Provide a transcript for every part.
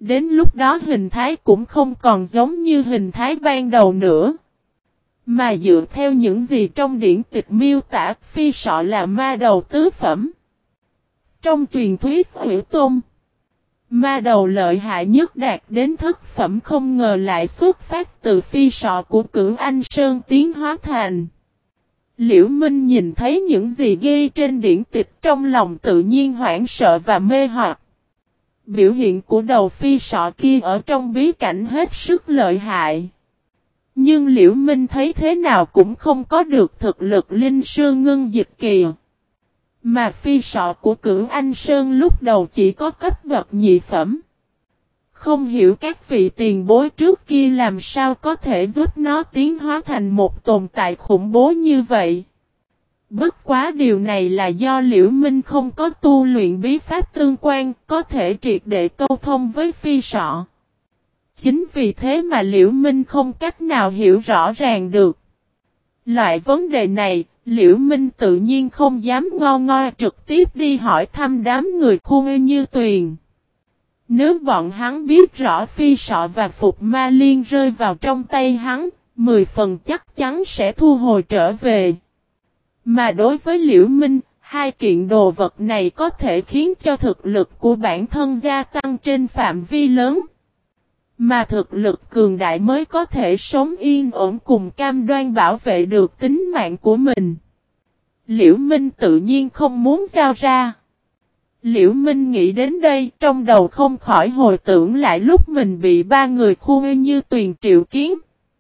Đến lúc đó hình thái cũng không còn giống như hình thái ban đầu nữa. Mà dựa theo những gì trong điển tịch miêu tả, phi sọ là ma đầu tứ phẩm. Trong truyền thuyết Hủy Tôn, ma đầu lợi hại nhất đạt đến thất phẩm không ngờ lại xuất phát từ phi sọ của Cửu Anh Sơn tiến hóa thành. Liễu Minh nhìn thấy những gì ghi trên điển tịch trong lòng tự nhiên hoảng sợ và mê hoặc. Biểu hiện của đầu phi sọ kia ở trong bí cảnh hết sức lợi hại. Nhưng Liễu Minh thấy thế nào cũng không có được thực lực linh sư ngưng dịch kỳ. Mà phi sọ của Cửu Anh Sơn lúc đầu chỉ có cấp bậc nhị phẩm. Không hiểu các vị tiền bối trước kia làm sao có thể giúp nó tiến hóa thành một tồn tại khủng bố như vậy. Bất quá điều này là do Liễu Minh không có tu luyện bí pháp tương quan, có thể triệt để câu thông với phi sọ. Chính vì thế mà Liễu Minh không cách nào hiểu rõ ràng được. Loại vấn đề này, Liễu Minh tự nhiên không dám ngo trực tiếp đi hỏi thăm đám người Khuê Như Tuyền. Nếu bọn hắn biết rõ phi sọ và Phục Ma Liên rơi vào trong tay hắn, 10 phần chắc chắn sẽ thu hồi trở về. Mà đối với Liễu Minh, hai kiện đồ vật này có thể khiến cho thực lực của bản thân gia tăng trên phạm vi lớn. Mà thực lực cường đại mới có thể sống yên ổn cùng cam đoan bảo vệ được tính mạng của mình. Liễu Minh tự nhiên không muốn giao ra. Liễu Minh nghĩ đến đây, trong đầu không khỏi hồi tưởng lại lúc mình bị ba người Khuê Như Tuyền triệu kiến.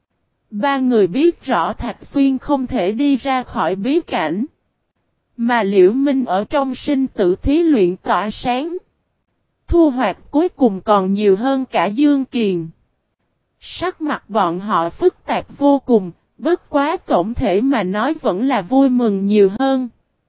Ba người biết rõ Thạch Xuyên không thể đi ra khỏi bí cảnh. Mà Liễu Minh ở trong sinh tử thí luyện tỏa sáng. Thu hoạch cuối cùng còn nhiều hơn cả Dương Kiền. Sắc mặt bọn họ phức tạp vô cùng, bất quá tổng thể mà nói vẫn là vui mừng nhiều hơn.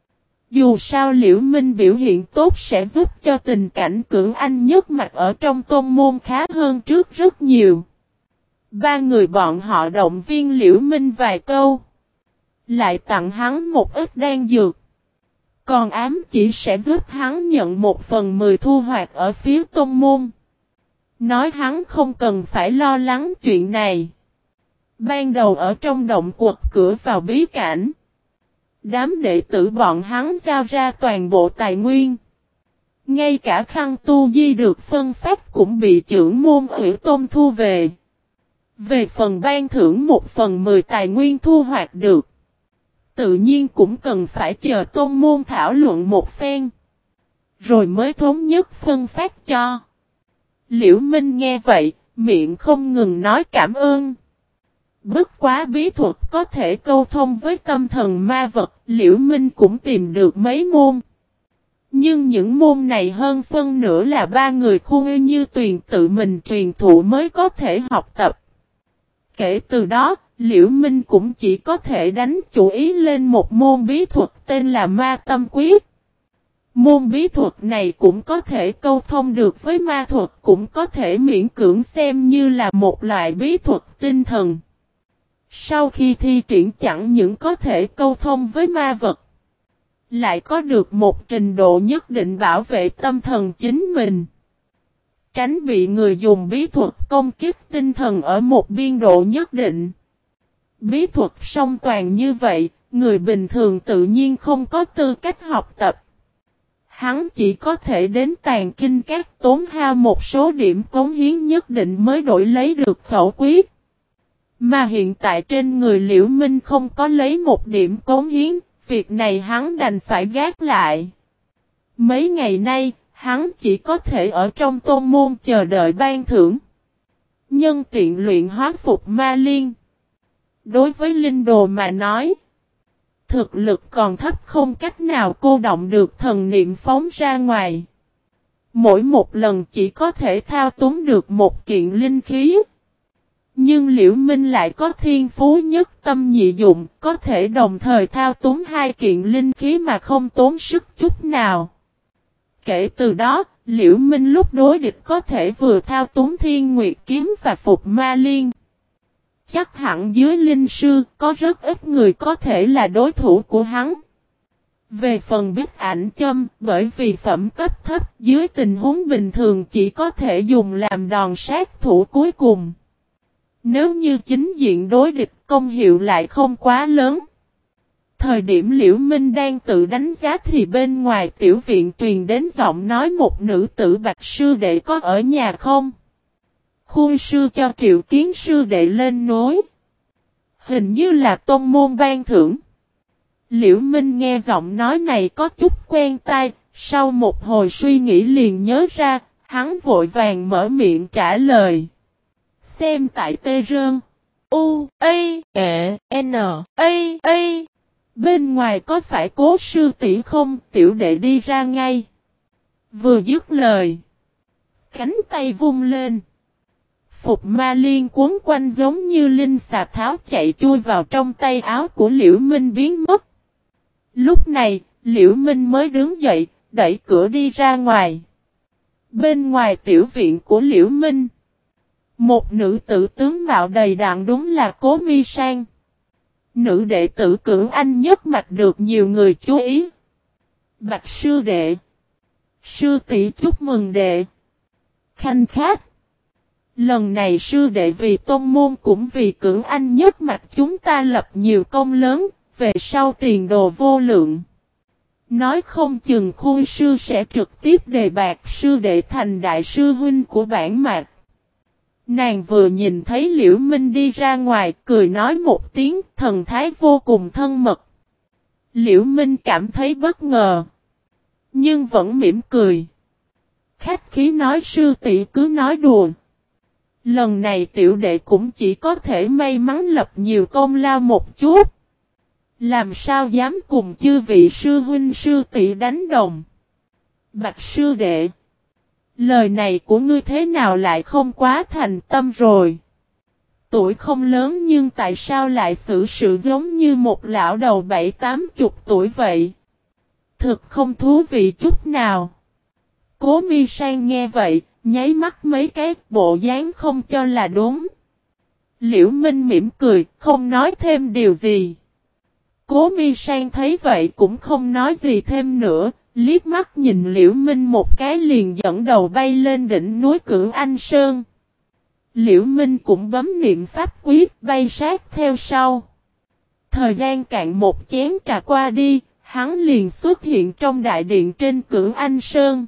Dù sao Liễu Minh biểu hiện tốt sẽ giúp cho tình cảnh Cửu Anh nhất mạch ở trong tôn môn khá hơn trước rất nhiều. Ba người bọn họ động viên Liễu Minh vài câu. Lại tặng hắn một ít đan dược. Còn ám chỉ sẽ giúp hắn nhận 1/10 thu hoạch ở phía tôn môn. Nói hắn không cần phải lo lắng chuyện này. Ban đầu ở trong động quật cửa vào bí cảnh. Đám đệ tử bọn hắn giao ra toàn bộ tài nguyên. Ngay cả khăn tu di được phân phát cũng bị trưởng môn Hủy Tôn thu về. Về phần ban thưởng 1/10 tài nguyên thu hoạch được. Tự nhiên cũng cần phải chờ tôn môn thảo luận một phen. Rồi mới thống nhất phân phát cho. Liễu Minh nghe vậy, miệng không ngừng nói cảm ơn. Bất quá bí thuật có thể câu thông với tâm thần ma vật, Liễu Minh cũng tìm được mấy môn. Nhưng những môn này hơn phân nửa là ba người Khuê Như Tuyền tự mình truyền thụ mới có thể học tập. Kể từ đó, Liễu Minh cũng chỉ có thể đánh chủ ý lên một môn bí thuật tên là Ma Tâm Quyết. Môn bí thuật này cũng có thể câu thông được với ma thuật, cũng có thể miễn cưỡng xem như là một loại bí thuật tinh thần. Sau khi thi triển chẳng những có thể câu thông với ma vật, lại có được một trình độ nhất định bảo vệ tâm thần chính mình. Tránh bị người dùng bí thuật công kích tinh thần ở một biên độ nhất định. Bí thuật song toàn như vậy, người bình thường tự nhiên không có tư cách học tập. Hắn chỉ có thể đến Tàn Kinh Các tốn hao một số điểm cống hiến nhất định mới đổi lấy được khẩu quyết. Mà hiện tại trên người Liễu Minh không có lấy một điểm cống hiến, việc này hắn đành phải gác lại. Mấy ngày nay, hắn chỉ có thể ở trong tôn môn chờ đợi ban thưởng. Nhân tiện luyện hóa Phục Ma Liên. Đối với linh đồ mà nói, thực lực còn thấp không cách nào cô động được thần niệm phóng ra ngoài. Mỗi một lần chỉ có thể thao túng được một kiện linh khí. Nhưng Liễu Minh lại có thiên phú nhất tâm nhị dụng, có thể đồng thời thao túng hai kiện linh khí mà không tốn sức chút nào. Kể từ đó, Liễu Minh lúc đối địch có thể vừa thao túng Thiên Nguyệt Kiếm và Phục Ma Liên. Chắc hẳn dưới linh sư, có rất ít người có thể là đối thủ của hắn. Về phần bích ảnh châm, bởi vì phẩm cấp thấp dưới tình huống bình thường chỉ có thể dùng làm đòn sát thủ cuối cùng. Nếu như chính diện đối địch công hiệu lại không quá lớn. Thời điểm Liễu Minh đang tự đánh giá thì bên ngoài tiểu viện truyền đến giọng nói một nữ tử Bạch sư đệ có ở nhà không? Khui sư cho Triệu Kiến sư đệ lên núi. Hình như là tôn môn ban thưởng. Liễu Minh nghe giọng nói này có chút quen tai, sau một hồi suy nghĩ liền nhớ ra, hắn vội vàng mở miệng trả lời. Xem tại Tê Rơn. U, A, E, N, A. Bên ngoài có phải Cố sư tỷ không? Tiểu đệ đi ra ngay. Vừa dứt lời. Cánh tay vung lên. Phục ma liên cuốn quanh giống như linh xà tháo chạy chui vào trong tay áo của Liễu Minh biến mất. Lúc này, Liễu Minh mới đứng dậy, đẩy cửa đi ra ngoài. Bên ngoài tiểu viện của Liễu Minh, một nữ tử tướng mạo đầy đặn đúng là Cố Mi Sang. Nữ đệ tử Cưỡng Anh nhất mạch được nhiều người chú ý. Bạch sư đệ. Sư tỷ chúc mừng đệ. Khanh khách. Lần này sư đệ vì tôn môn cũng vì Cưỡng Anh nhất mạch chúng ta lập nhiều công lớn, về sau tiền đồ vô lượng. Nói không chừng Khui sư sẽ trực tiếp đề bạt sư đệ thành đại sư huynh của bản mạc. Nàng vừa nhìn thấy Liễu Minh đi ra ngoài, cười nói một tiếng, thần thái vô cùng thân mật. Liễu Minh cảm thấy bất ngờ, nhưng vẫn mỉm cười. Khách khí nói sư tỷ cứ nói đùa. Lần này tiểu đệ cũng chỉ có thể may mắn lập nhiều công lao một chút. Làm sao dám cùng chư vị sư huynh sư tỷ đánh đồng. Bạch sư đệ. Lời này của ngươi thế nào lại không quá thành tâm rồi. Tuổi không lớn nhưng tại sao lại xử sự giống như một lão đầu 70-80 tuổi vậy. Thực không thú vị chút nào. Cố Mi Sang nghe vậy, nháy mắt mấy cái bộ dáng không cho là đúng. Liễu Minh mỉm cười, không nói thêm điều gì. Cố Mi Sang thấy vậy cũng không nói gì thêm nữa, liếc mắt nhìn Liễu Minh một cái liền dẫn đầu bay lên đỉnh núi Cưỡng Anh Sơn. Liễu Minh cũng bấm niệm pháp quyết bay sát theo sau. Thời gian cạn một chén trà qua đi, hắn liền xuất hiện trong đại điện trên Cưỡng Anh Sơn.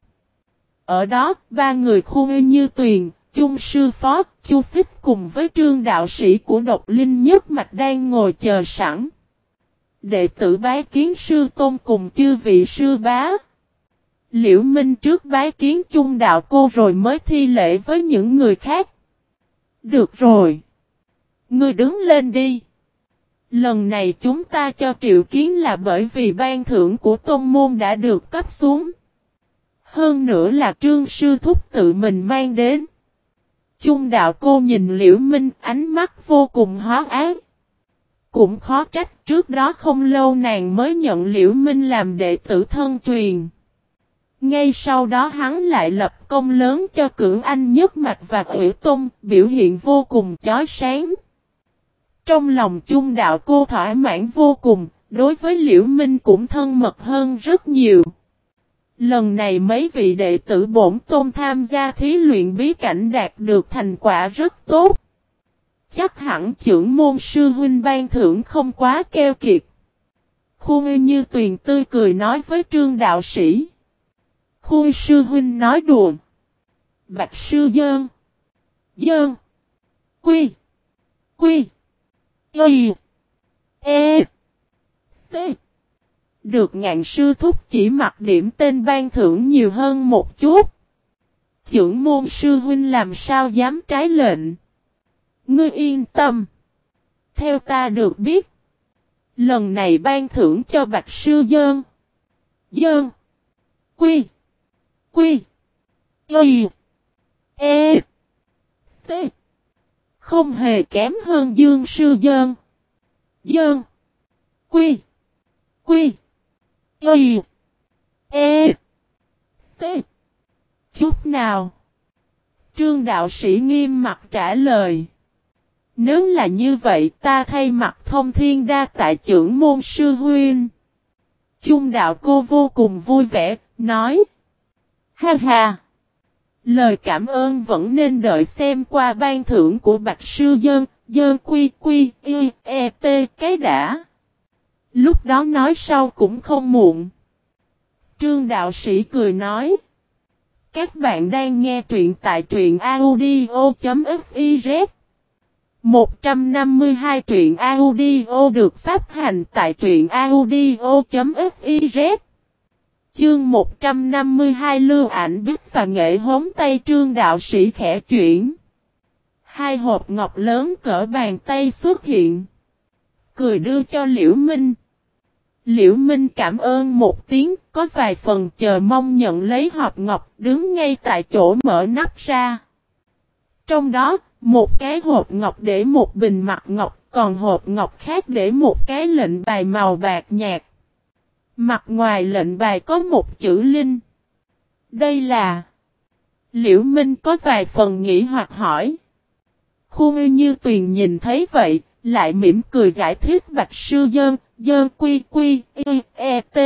Ở đó, ba người Khu Như Tuyền, Chung Sư Phó, Chu Xích cùng với Trương đạo sĩ của Độc Linh nhất mạch đang ngồi chờ sẵn. Đệ tử bái kiến sư tôn cùng chư vị sư bá. Liễu Minh trước bái kiến Chung đạo cô rồi mới thi lễ với những người khác. Được rồi. Ngươi đứng lên đi. Lần này chúng ta cho Triệu Kiến là bởi vì ban thưởng của tôn môn đã được cấp xuống. Hơn nữa là Trương sư thúc tự mình mang đến. Chung đạo cô nhìn Liễu Minh ánh mắt vô cùng hóa ác. Cũng khó trách trước đó không lâu nàng mới nhận Liễu Minh làm đệ tử thân truyền. Ngay sau đó hắn lại lập công lớn cho Cưỡng Anh nhất mạch và Ủy Tôn, biểu hiện vô cùng chói sáng. Trong lòng Chung đạo cô thỏa mãn vô cùng, đối với Liễu Minh cũng thân mật hơn rất nhiều. Lần này mấy vị đệ tử bổn tôn tham gia thí luyện bí cảnh đạt được thành quả rất tốt. Chắc hẳn trưởng môn sư huynh ban thưởng không quá keo kiệt. Khu Như Tuyền tươi cười nói với Trương đạo sĩ. Khu sư huynh nói đùa. Bạch sư dơn. Dơn. Quy. Quy. Y. E. T. Được Ngạn sư thúc chỉ mặc điểm tên ban thưởng nhiều hơn một chút. Trưởng môn sư huynh làm sao dám trái lệnh. Ngươi yên tâm. Theo ta được biết. Lần này ban thưởng cho Bạch sư dơn. Dơn. Quy. Quy. Y. E. T. Không hề kém hơn Dương sư dơn. Dơn. Quy. Quy. Y. E. T. Chút nào. Trương đạo sĩ nghiêm mặt trả lời. Nếu là như vậy ta thay mặt Thông Thiên đa tại trưởng môn sư huynh. Chung đạo cô vô cùng vui vẻ, nói. Ha ha! Lời cảm ơn vẫn nên đợi xem qua ban thưởng của Bạch Sư Dơn quy quy y e t cái đã. Lúc đó nói sau cũng không muộn. Trương đạo sĩ cười nói. Các bạn đang nghe truyện tại truyện audio.fiz 152 truyện audio được phát hành tại truyện audio.fiz. Chương 152 Lưu Ảnh Bích và nghệ hống tay Trương đạo sĩ khẽ chuyển. Hai hộp ngọc lớn cỡ bàn tay xuất hiện. Cười đưa cho Liễu Minh. Liễu Minh cảm ơn một tiếng, có vài phần chờ mong nhận lấy hộp ngọc, đứng ngay tại chỗ mở nắp ra. Trong đó, một cái hộp ngọc để một bình mặt ngọc, còn hộp ngọc khác để một cái lệnh bài màu bạc nhạt. Mặt ngoài lệnh bài có một chữ Linh. Đây là... Liễu Minh có vài phần nghĩ hoặc hỏi. Khuôn Như Tuyền nhìn thấy vậy, lại mỉm cười giải thích Bạch Sư Dơn quy quy y e t.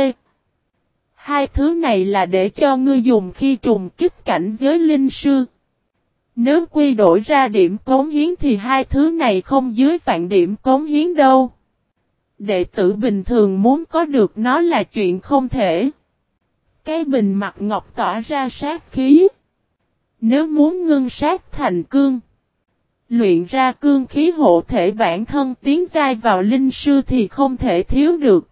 Hai thứ này là để cho ngươi dùng khi trùng kích cảnh giới linh sư. Nếu quy đổi ra điểm cống hiến thì hai thứ này không dưới vạn điểm cống hiến đâu. Đệ tử bình thường muốn có được nó là chuyện không thể. Cái bình mặt ngọc tỏa ra sát khí. Nếu muốn ngưng sát thành cương, luyện ra cương khí hộ thể bản thân tiến giai vào linh sư thì không thể thiếu được.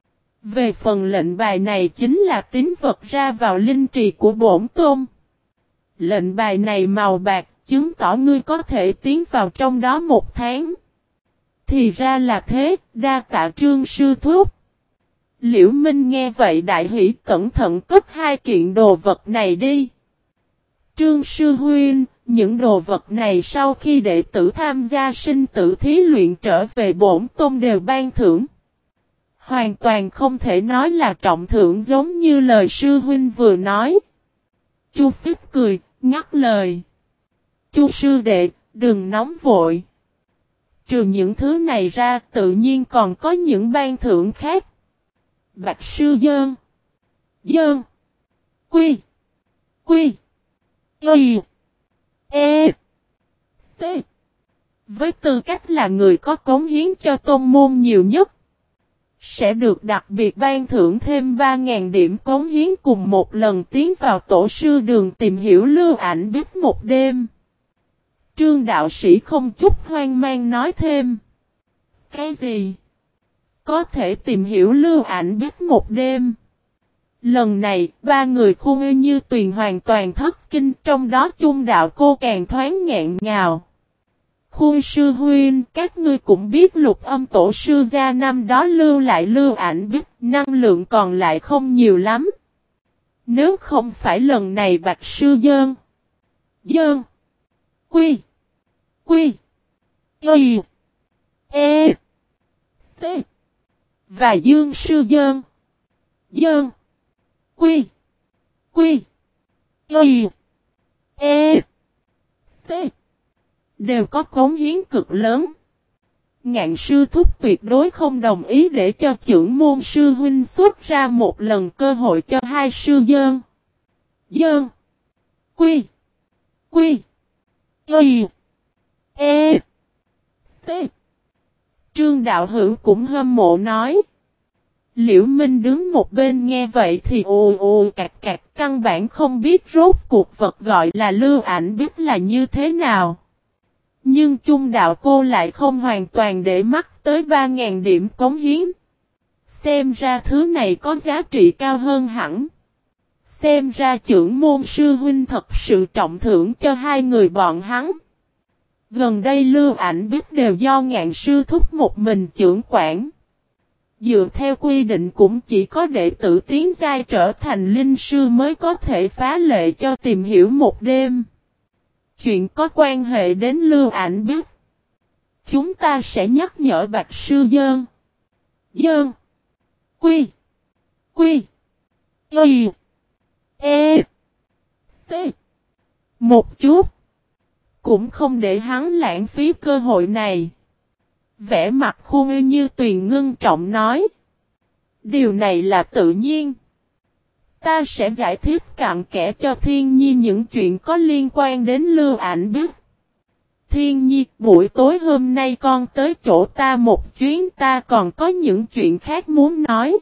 Về phần lệnh bài này chính là tín vật ra vào linh trì của bổn tôn. Lệnh bài này màu bạc chứng tỏ ngươi có thể tiến vào trong đó 1 tháng. Thì ra là thế, đa tạ Trương sư thúc. Liễu Minh nghe vậy đại hỉ cẩn thận cất 2 kiện đồ vật này đi. Trương sư huynh, những đồ vật này sau khi đệ tử tham gia sinh tử thí luyện trở về bổn tôn đều ban thưởng. Hoàn toàn không thể nói là trọng thưởng giống như lời sư huynh vừa nói. Chu Xích cười, ngắt lời. Chu sư đệ, đừng nóng vội. Trừ những thứ này ra tự nhiên còn có những ban thưởng khác. Bạch Sư Dơn quy quy y e t. Với tư cách là người có cống hiến cho tôn môn nhiều nhất, sẽ được đặc biệt ban thưởng thêm 3.000 điểm cống hiến cùng một lần tiến vào tổ sư đường tìm hiểu Lưu Ảnh Bích một đêm. Trương đạo sĩ không chút hoang mang nói thêm. Cái gì? Có thể tìm hiểu Lưu Ảnh Bích một đêm. Lần này, 3 người Khuôn Như Tuyền hoàn toàn thất kinh, trong đó Chung đạo cô càng thoáng nghẹn ngào. Khuôn sư huynh, các ngươi cũng biết Lục Âm tổ sư gia năm đó lưu lại Lưu Ảnh Bích, năng lượng còn lại không nhiều lắm. Nếu không phải lần này Bạch Sư Dơn quy quy y e t và Dương Sư Dơn quy quy y e t đều có cống hiến cực lớn. Ngạn sư thúc tuyệt đối không đồng ý để cho trưởng môn sư huynh xuất ra một lần cơ hội cho hai sư Dơn quy quy y e t. Trương đạo hữu cũng hâm mộ nói. Liễu Minh đứng một bên nghe vậy thì ồ ồ cạc cạc, căn bản không biết rốt cuộc vật gọi là Lưu Ảnh Bích là như thế nào. Nhưng Chung đạo cô lại không hoàn toàn để mắt tới 3.000 điểm cống hiến. Xem ra thứ này có giá trị cao hơn hẳn. Xem ra trưởng môn sư huynh thật sự trọng thưởng cho hai người bọn hắn. Gần đây Lưu Ảnh Bích đều do Ngạn sư thúc một mình trưởng quản. Dựa theo quy định cũng chỉ có đệ tử tiến giai trở thành linh sư mới có thể phá lệ cho tìm hiểu một đêm. Chuyện có quan hệ đến Lưu Ảnh Bích, chúng ta sẽ nhắc nhở Bạch Sư Dơn quy quy y e t một chút. Cũng không để hắn lãng phí cơ hội này. Vẻ mặt Khuôn Như Tuyền ngưng trọng nói. Điều này là tự nhiên. Ta sẽ giải thích cặn kẽ cho Thiên Nhi những chuyện có liên quan đến Lưu Ảnh biết. Thiên Nhi, buổi tối hôm nay con tới chỗ ta một chuyến, ta còn có những chuyện khác muốn nói.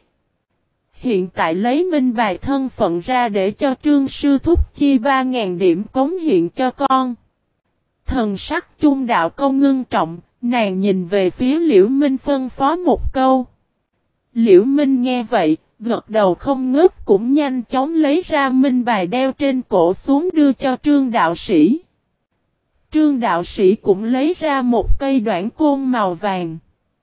Hiện tại lấy minh bài thân phận ra để cho Trương Sư Thúc chia 3.000 điểm cống hiện cho con. Thần sắc Chung Đạo Công ngưng trọng, nàng nhìn về phía Liễu Minh phân phó một câu. Liễu Minh nghe vậy, gật đầu không ngớt, cũng nhanh chóng lấy ra minh bài đeo trên cổ xuống đưa cho Trương Đạo Sĩ. Trương Đạo Sĩ cũng lấy ra một cây đoạn côn màu vàng.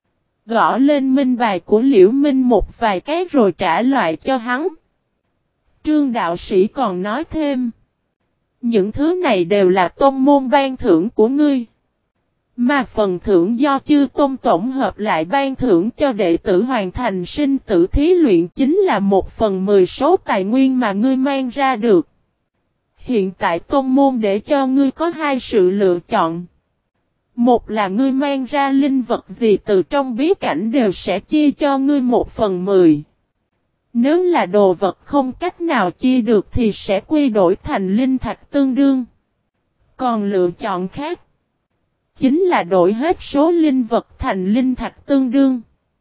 Gõ lên minh bài của Liễu Minh một vài cái rồi trả lại cho hắn. Trương Đạo Sĩ còn nói thêm. Những thứ này đều là tôn môn ban thưởng của ngươi. Mà phần thưởng do chư tôn tổng hợp lại ban thưởng cho đệ tử hoàn thành sinh tử thí luyện chính là 1/10 số tài nguyên mà ngươi mang ra được. Hiện tại tôn môn để cho ngươi có hai sự lựa chọn. Một là ngươi mang ra linh vật gì từ trong bí cảnh đều sẽ chia cho ngươi 1/10. Nếu là đồ vật không cách nào chia được thì sẽ quy đổi thành linh thạch tương đương. Còn lựa chọn khác chính là đổi hết số linh vật thành linh thạch tương đương.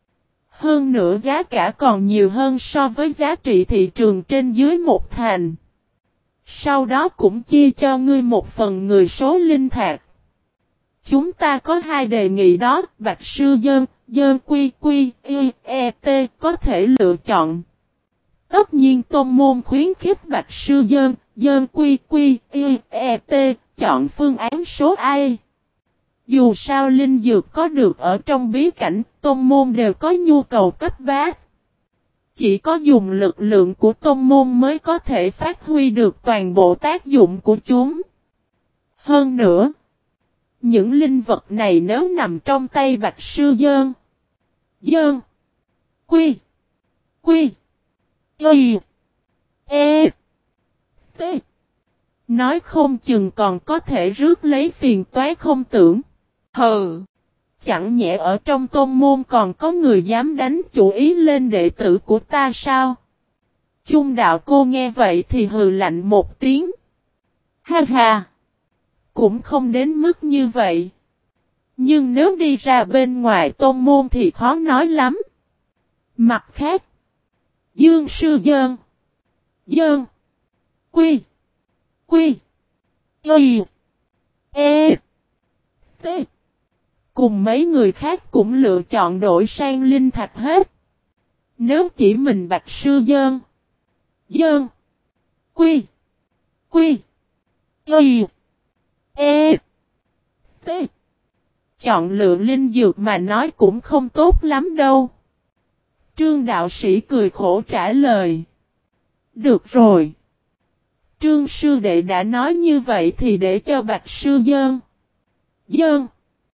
Hơn nữa giá cả còn nhiều hơn so với giá trị thị trường trên dưới một thành. Sau đó cũng chia cho ngươi 1/10 số linh thạch. Chúng ta có hai đề nghị đó, Bạch Sư Dơn Quy Quy E T có thể lựa chọn. Tất nhiên tôn môn khuyến khích Bạch Sư Dơn Quy Quy E T chọn phương án số A. Dù sao linh dược có được ở trong bí cảnh, tôn môn đều có nhu cầu cấp bách. Chỉ có dùng lực lượng của tôn môn mới có thể phát huy được toàn bộ tác dụng của chúng. Hơn nữa, những linh vật này nếu nằm trong tay Bạch Sư Dơn Quy E T nói không chừng còn có thể rước lấy phiền toái không tưởng. Hừ, chẳng nhẽ ở trong tôn môn còn có người dám đánh chủ ý lên đệ tử của ta sao? Chung Đạo Cô nghe vậy thì hừ lạnh một tiếng. Ha ha, cũng không đến mức như vậy. Nhưng nếu đi ra bên ngoài tôn môn thì khó nói lắm. Mặt khác, Dương Sư Dơn Quy E T cùng mấy người khác cũng lựa chọn đổi sang linh thạch hết. Nếu chỉ mình Bạch Sư Dơn Quy E T chọn lựa linh dược mà nói cũng không tốt lắm đâu. Trương Đạo Sĩ cười khổ trả lời. Được rồi. Trương Sư Đệ đã nói như vậy thì để cho Bạch Sư Dơn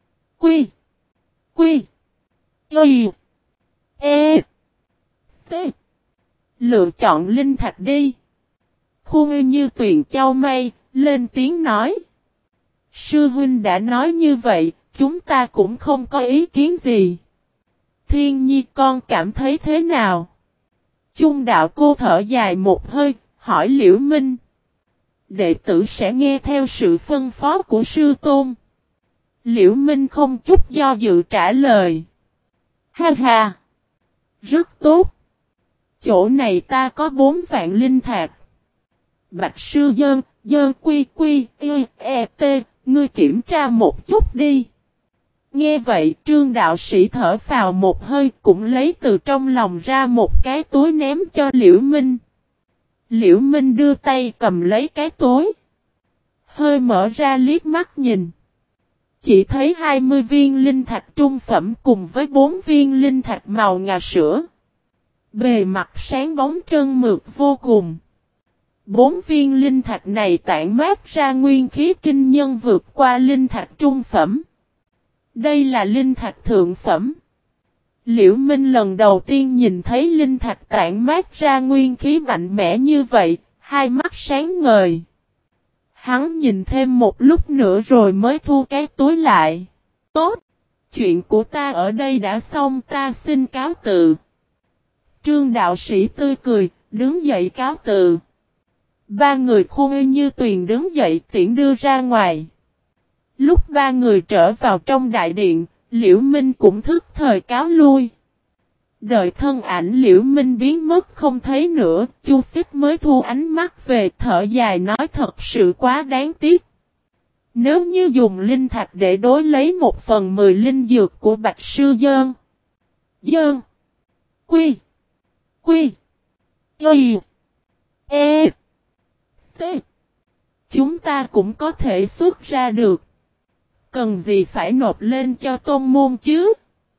Quy E T lựa chọn linh thạch đi. Khuôn Như Tuyền chau mày, lên tiếng nói. Sư huynh đã nói như vậy, chúng ta cũng không có ý kiến gì. Thiên Nhi con cảm thấy thế nào? Chung Đạo Cô thở dài một hơi, hỏi Liễu Minh. Đệ tử sẽ nghe theo sự phân phó của sư tôn. Liễu Minh không chút do dự trả lời. Ha ha, rất tốt. Chỗ này ta có 4 vạn linh thạch. Bạch Sư Dơn Quy E T, ngươi kiểm tra một chút đi. Nghe vậy Trương Đạo Sĩ thở phào một hơi, cũng lấy từ trong lòng ra một cái túi ném cho Liễu Minh. Liễu Minh đưa tay cầm lấy cái túi. Hơi mở ra liếc mắt nhìn. Chỉ thấy 20 viên linh thạch trung phẩm cùng với 4 viên linh thạch màu ngà sữa. Bề mặt sáng bóng trơn mượt vô cùng. 4 viên linh thạch này tản mát ra nguyên khí kinh nhân vượt qua linh thạch trung phẩm. Đây là linh thạch thượng phẩm. Liễu Minh lần đầu tiên nhìn thấy linh thạch tản mát ra nguyên khí mạnh mẽ như vậy, hai mắt sáng ngời. Hắn nhìn thêm một lúc nữa rồi mới thu cái túi lại. Tốt, chuyện của ta ở đây đã xong, ta xin cáo từ. Trương đạo sĩ tươi cười, đứng dậy cáo từ. Ba người khuôn như tuyền đứng dậy tiễn đưa ra ngoài. Lúc ba người trở vào trong đại điện, Liễu Minh cũng thức thời cáo lui. Đợi thân ảnh Liễu Minh biến mất không thấy nữa, Chu Xích mới thu ánh mắt về, thở dài nói thật sự quá đáng tiếc. Nếu như dùng linh thạch để đối lấy 1/10 linh dược của Bạch Sư Dơn. Dơn. Quy. Quy. Y. E. T. Chúng ta cũng có thể xuất ra được. Cần gì phải nộp lên cho tôn môn chứ?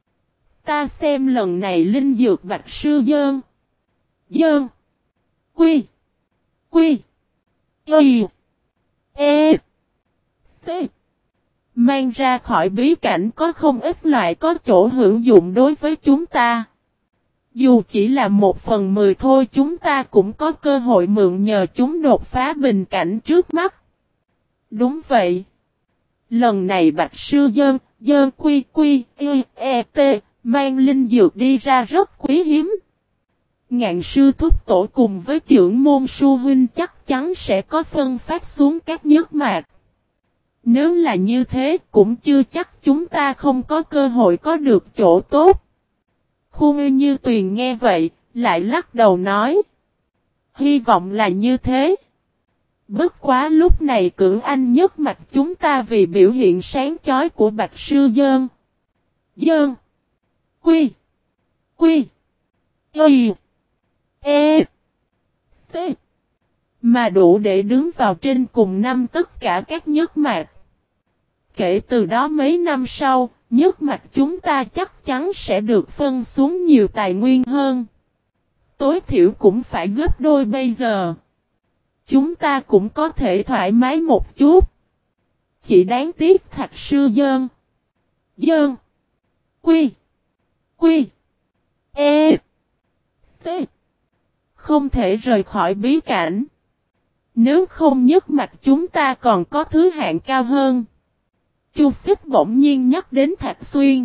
Ta xem lần này linh dược Bạch Sư Dơn. Dơn. Quy. Quy. Y. E. T. Mang ra khỏi bí cảnh có không ít loại có chỗ hữu dụng đối với chúng ta. Dù chỉ là 1/10 thôi chúng ta cũng có cơ hội mượn nhờ chúng đột phá bình cảnh trước mắt. Đúng vậy. Lần này Bạch Sư Dơn Quy Quy Y E T mang linh dược đi ra rất quý hiếm. Ngạn sư thúc tổ cùng với trưởng môn Su huynh chắc chắn sẽ có phân phát xuống các nhất mạc. Nếu là như thế cũng chưa chắc chúng ta không có cơ hội có được chỗ tốt. Khuôn Như Tuyền nghe vậy, lại lắc đầu nói. Hy vọng là như thế. Bất quá lúc này Cưỡng Anh nhất mạch chúng ta vì biểu hiện sáng chói của Bạch Sư Dơn. Dơn. Quy. Quy. Y. E. T. Mà đủ để đứng vào trên cùng năm tất cả các nhất mạch. Kể từ đó mấy năm sau, nhất mạch chúng ta chắc chắn sẽ được phân xuống nhiều tài nguyên hơn. Tối thiểu cũng phải gấp đôi bây giờ. Chúng ta cũng có thể thoải mái một chút. Chỉ đáng tiếc Thạch Sư Dơn. Dơn. Quy. Quy. E. T. Không thể rời khỏi bí cảnh. Nếu không nhất mạch chúng ta còn có thứ hạng cao hơn. Chu Xích bỗng nhiên nhắc đến Thạch Xuyên.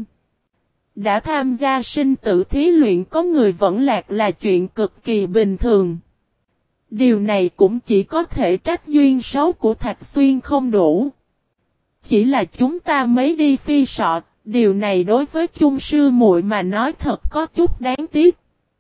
Đã tham gia sinh tử thí luyện có người vẫn lạc là chuyện cực kỳ bình thường. Điều này cũng chỉ có thể trách duyên số của Thạch Xuyên không đủ. Chỉ là chúng ta mới đi phi sọ, điều này đối với chung sư muội mà nói thật có chút đáng tiếc.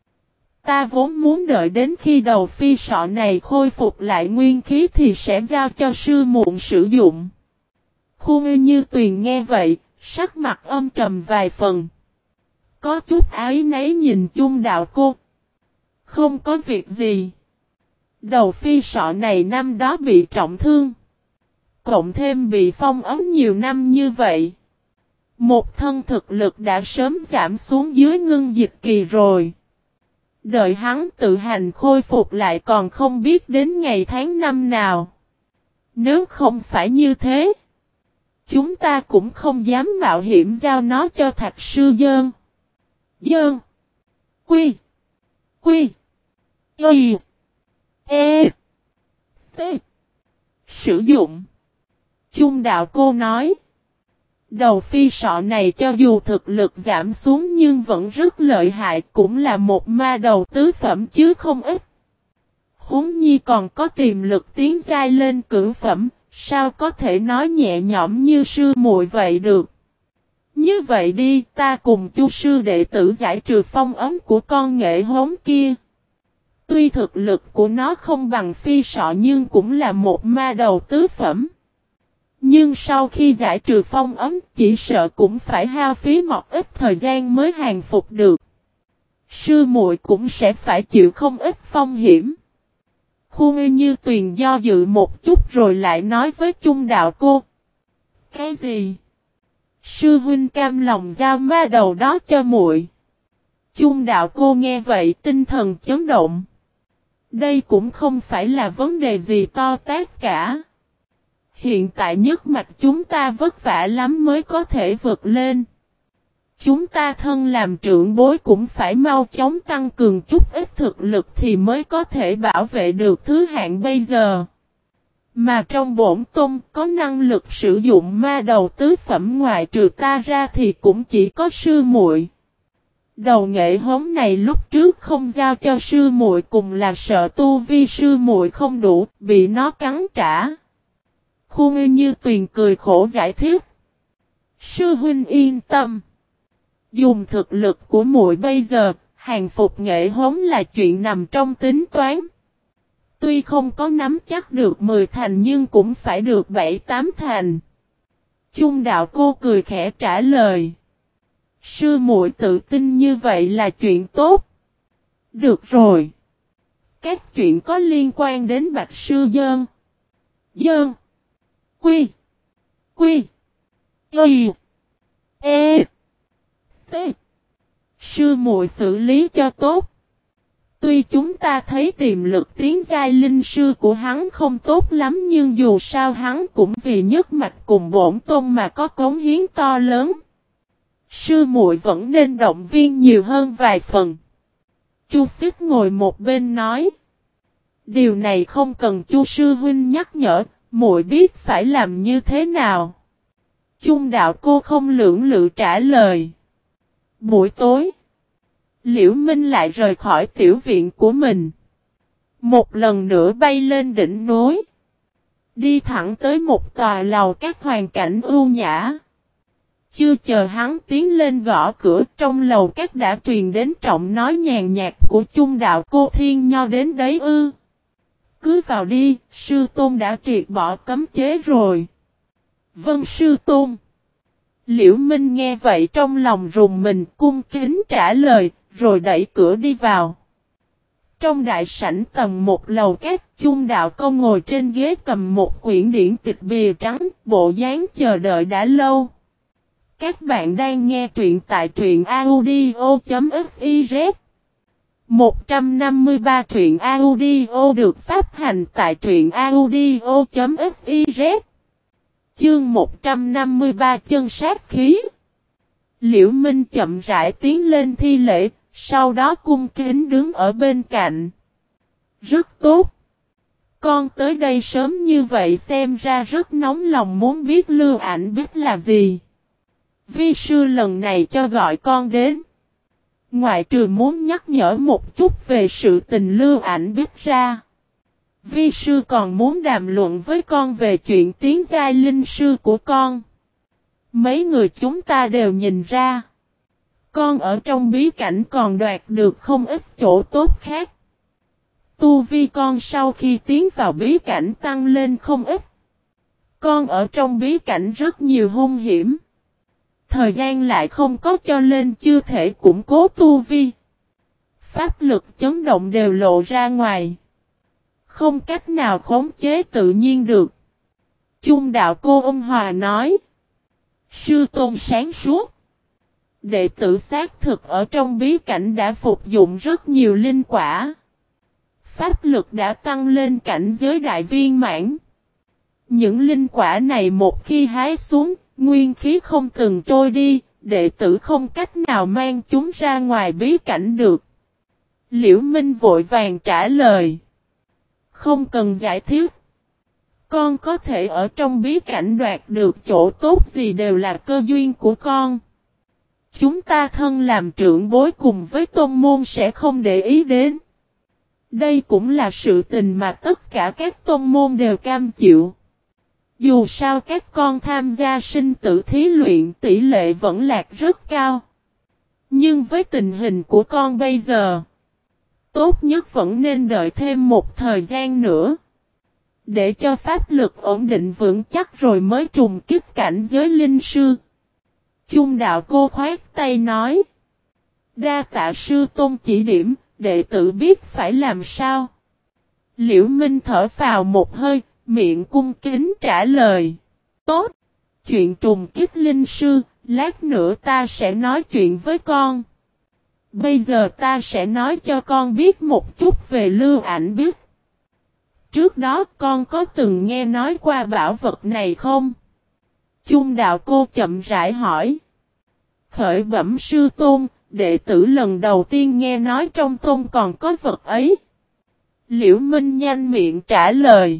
Ta vốn muốn đợi đến khi đầu phi sọ này khôi phục lại nguyên khí thì sẽ giao cho sư muội sử dụng. Khuôn Như Tuyền nghe vậy, sắc mặt âm trầm vài phần. Có chút áy náy nhìn chung đạo cô. Không có việc gì. Đầu phi sọ này năm đó bị trọng thương. Cộng thêm bị phong ấn nhiều năm như vậy. Một thân thực lực đã sớm giảm xuống dưới ngưng dịch kỳ rồi. Đợi hắn tự hành khôi phục lại còn không biết đến ngày tháng năm nào. Nếu không phải như thế, chúng ta cũng không dám mạo hiểm giao nó cho Thạch Sư Dơn. Dơn. Quy. Quy. Y. E. T. Sử dụng. Chung đạo cô nói. Đầu phi sọ này cho dù thực lực giảm xuống nhưng vẫn rất lợi hại, cũng là một ma đầu tứ phẩm chứ không ít. Huống chi còn có tiềm lực tiến giai lên cửu phẩm, sao có thể nói nhẹ nhõm như sư muội vậy được. Như vậy đi, ta cùng Chu sư đệ tử giải trừ phong ấn của con nghệ hống kia. Tuy thực lực của nó không bằng phi sọ nhưng cũng là một ma đầu tứ phẩm. Nhưng sau khi giải trừ phong ấn chỉ sợ cũng phải hao phí một ít thời gian mới hàng phục được. Sư muội cũng sẽ phải chịu không ít phong hiểm. Khuôn Như Tuyền do dự một chút rồi lại nói với chung đạo cô. Cái gì? Sư huynh cam lòng giao ma đầu đó cho muội. Chung đạo cô nghe vậy tinh thần chấn động. Đây cũng không phải là vấn đề gì to tát cả. Hiện tại nhất mạch chúng ta vất vả lắm mới có thể vượt lên. Chúng ta thân làm trưởng bối cũng phải mau chóng tăng cường chút ít thực lực thì mới có thể bảo vệ được thứ hạng bây giờ. Mà trong bổn tôn có năng lực sử dụng ma đầu tứ phẩm ngoại trừ ta ra thì cũng chỉ có sư muội. Đầu nghệ hống này lúc trước không giao cho sư muội cùng là sợ tu vi sư muội không đủ, bị nó cắn trả. Khuôn Như Tuyền cười khổ giải thích. Sư huynh yên tâm. Dùng thực lực của muội bây giờ, hàng phục nghệ hống là chuyện nằm trong tính toán. Tuy không có nắm chắc được 10 thành nhưng cũng phải được 7-8 thành. Chung đạo cô cười khẽ trả lời. Sư muội tự tin như vậy là chuyện tốt. Được rồi. Các chuyện có liên quan đến Bạch Sư Dơn. Dơn. Quy. Quy. Y. E. T. Sư muội xử lý cho tốt. Tuy chúng ta thấy tiềm lực tiến giai linh sư của hắn không tốt lắm nhưng dù sao hắn cũng vì nhất mạch cùng bổn tôn mà có cống hiến to lớn. Sư muội vẫn nên động viên nhiều hơn vài phần. Chu Xích ngồi một bên nói. Điều này không cần Chu sư huynh nhắc nhở, muội biết phải làm như thế nào. Chung đạo cô không lưỡng lự trả lời. Buổi tối, Liễu Minh lại rời khỏi tiểu viện của mình. Một lần nữa bay lên đỉnh núi. Đi thẳng tới một tòa lầu các hoàn cảnh ưu nhã. Chưa chờ hắn tiến lên gõ cửa, trong lầu các đã truyền đến trọng nói nhàn nhạt của chung đạo cô Thiên Nho đến đấy ư. Cứ vào đi, sư tôn đã triệt bỏ cấm chế rồi. Vâng sư tôn. Liễu Minh nghe vậy trong lòng rùng mình cung kính trả lời, rồi đẩy cửa đi vào. Trong đại sảnh tầng một lầu các, chung đạo câu ngồi trên ghế cầm một quyển điển tịch bìa trắng, bộ dáng chờ đợi đã lâu. Các bạn đang nghe truyện tại truyện audio.fiz 153 truyện audio được phát hành tại truyện audio.fiz Chương 153 chân sát khí. Liễu Minh chậm rãi tiến lên thi lễ, sau đó cung kính đứng ở bên cạnh. Rất tốt. Con tới đây sớm như vậy xem ra rất nóng lòng muốn biết Lưu Ảnh Bích là gì. Vi sư lần này cho gọi con đến. Ngoại trừ muốn nhắc nhở một chút về sự tình Lưu Ảnh Bích ra. Vi sư còn muốn đàm luận với con về chuyện tiến giai linh sư của con. Mấy người chúng ta đều nhìn ra. Con ở trong bí cảnh còn đoạt được không ít chỗ tốt khác. Tu vi con sau khi tiến vào bí cảnh tăng lên không ít. Con ở trong bí cảnh rất nhiều hung hiểm. Thời gian lại không có cho nên chưa thể củng cố tu vi. Pháp lực chấn động đều lộ ra ngoài. Không cách nào khống chế tự nhiên được. Chung đạo cô ôn hòa nói. Sư tôn sáng suốt. Đệ tử xác thực ở trong bí cảnh đã phục dụng rất nhiều linh quả. Pháp lực đã tăng lên cảnh giới đại viên mãn. Những linh quả này một khi hái xuống, nguyên khí không từng trôi đi, đệ tử không cách nào mang chúng ra ngoài bí cảnh được. Liễu Minh vội vàng trả lời. Không cần giải thích. Con có thể ở trong bí cảnh đoạt được chỗ tốt gì đều là cơ duyên của con. Chúng ta thân làm trưởng bối cùng với tôn môn sẽ không để ý đến. Đây cũng là sự tình mà tất cả các tôn môn đều cam chịu. Dù sao các con tham gia sinh tử thí luyện tỷ lệ vẫn lạc rất cao. Nhưng với tình hình của con bây giờ, tốt nhất vẫn nên đợi thêm một thời gian nữa. Để cho pháp lực ổn định vững chắc rồi mới trùng kích cảnh giới linh sư. Chung đạo cô khoát tay nói. Đa tạ sư tôn chỉ điểm, đệ tử biết phải làm sao. Liễu Minh thở phào một hơi, miệng cung kính trả lời. Tốt, chuyện trùng kích linh sư, lát nữa ta sẽ nói chuyện với con. Bây giờ ta sẽ nói cho con biết một chút về Lưu Ảnh Bích. Trước đó con có từng nghe nói qua bảo vật này không? Chung đạo cô chậm rãi hỏi. Khởi bẩm sư tôn, đệ tử lần đầu tiên nghe nói trong tôn còn có vật ấy. Liễu Minh nhanh miệng trả lời.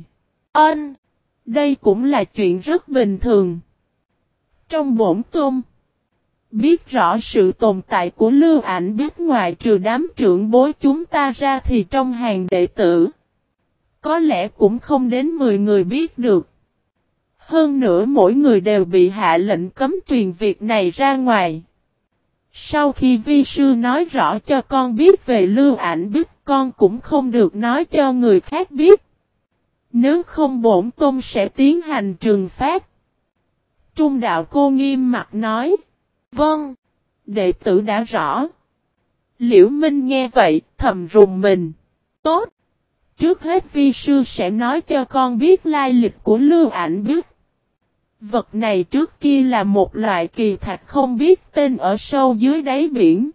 Đây cũng là chuyện rất bình thường. Trong bổn tôn, Biết rõ sự tồn tại của Lưu Ảnh Biết ngoại trừ đám trưởng bối chúng ta ra thì trong hàng đệ tử. Có lẽ cũng không đến 10 người biết được. Hơn nữa mỗi người đều bị hạ lệnh cấm truyền việc này ra ngoài. Sau khi vi sư nói rõ cho con biết về Lưu Ảnh Biết, con cũng không được nói cho người khác biết. Nếu không bổn tôn sẽ tiến hành trừng phạt. Trung đạo cô nghiêm mặt nói. Vâng, đệ tử đã rõ. Liễu Minh nghe vậy, thầm rùng mình. Tốt. Trước hết vi sư sẽ nói cho con biết lai lịch của Lưu Ảnh Biết. Vật này trước kia là một loại kỳ thạch không biết tên ở sâu dưới đáy biển.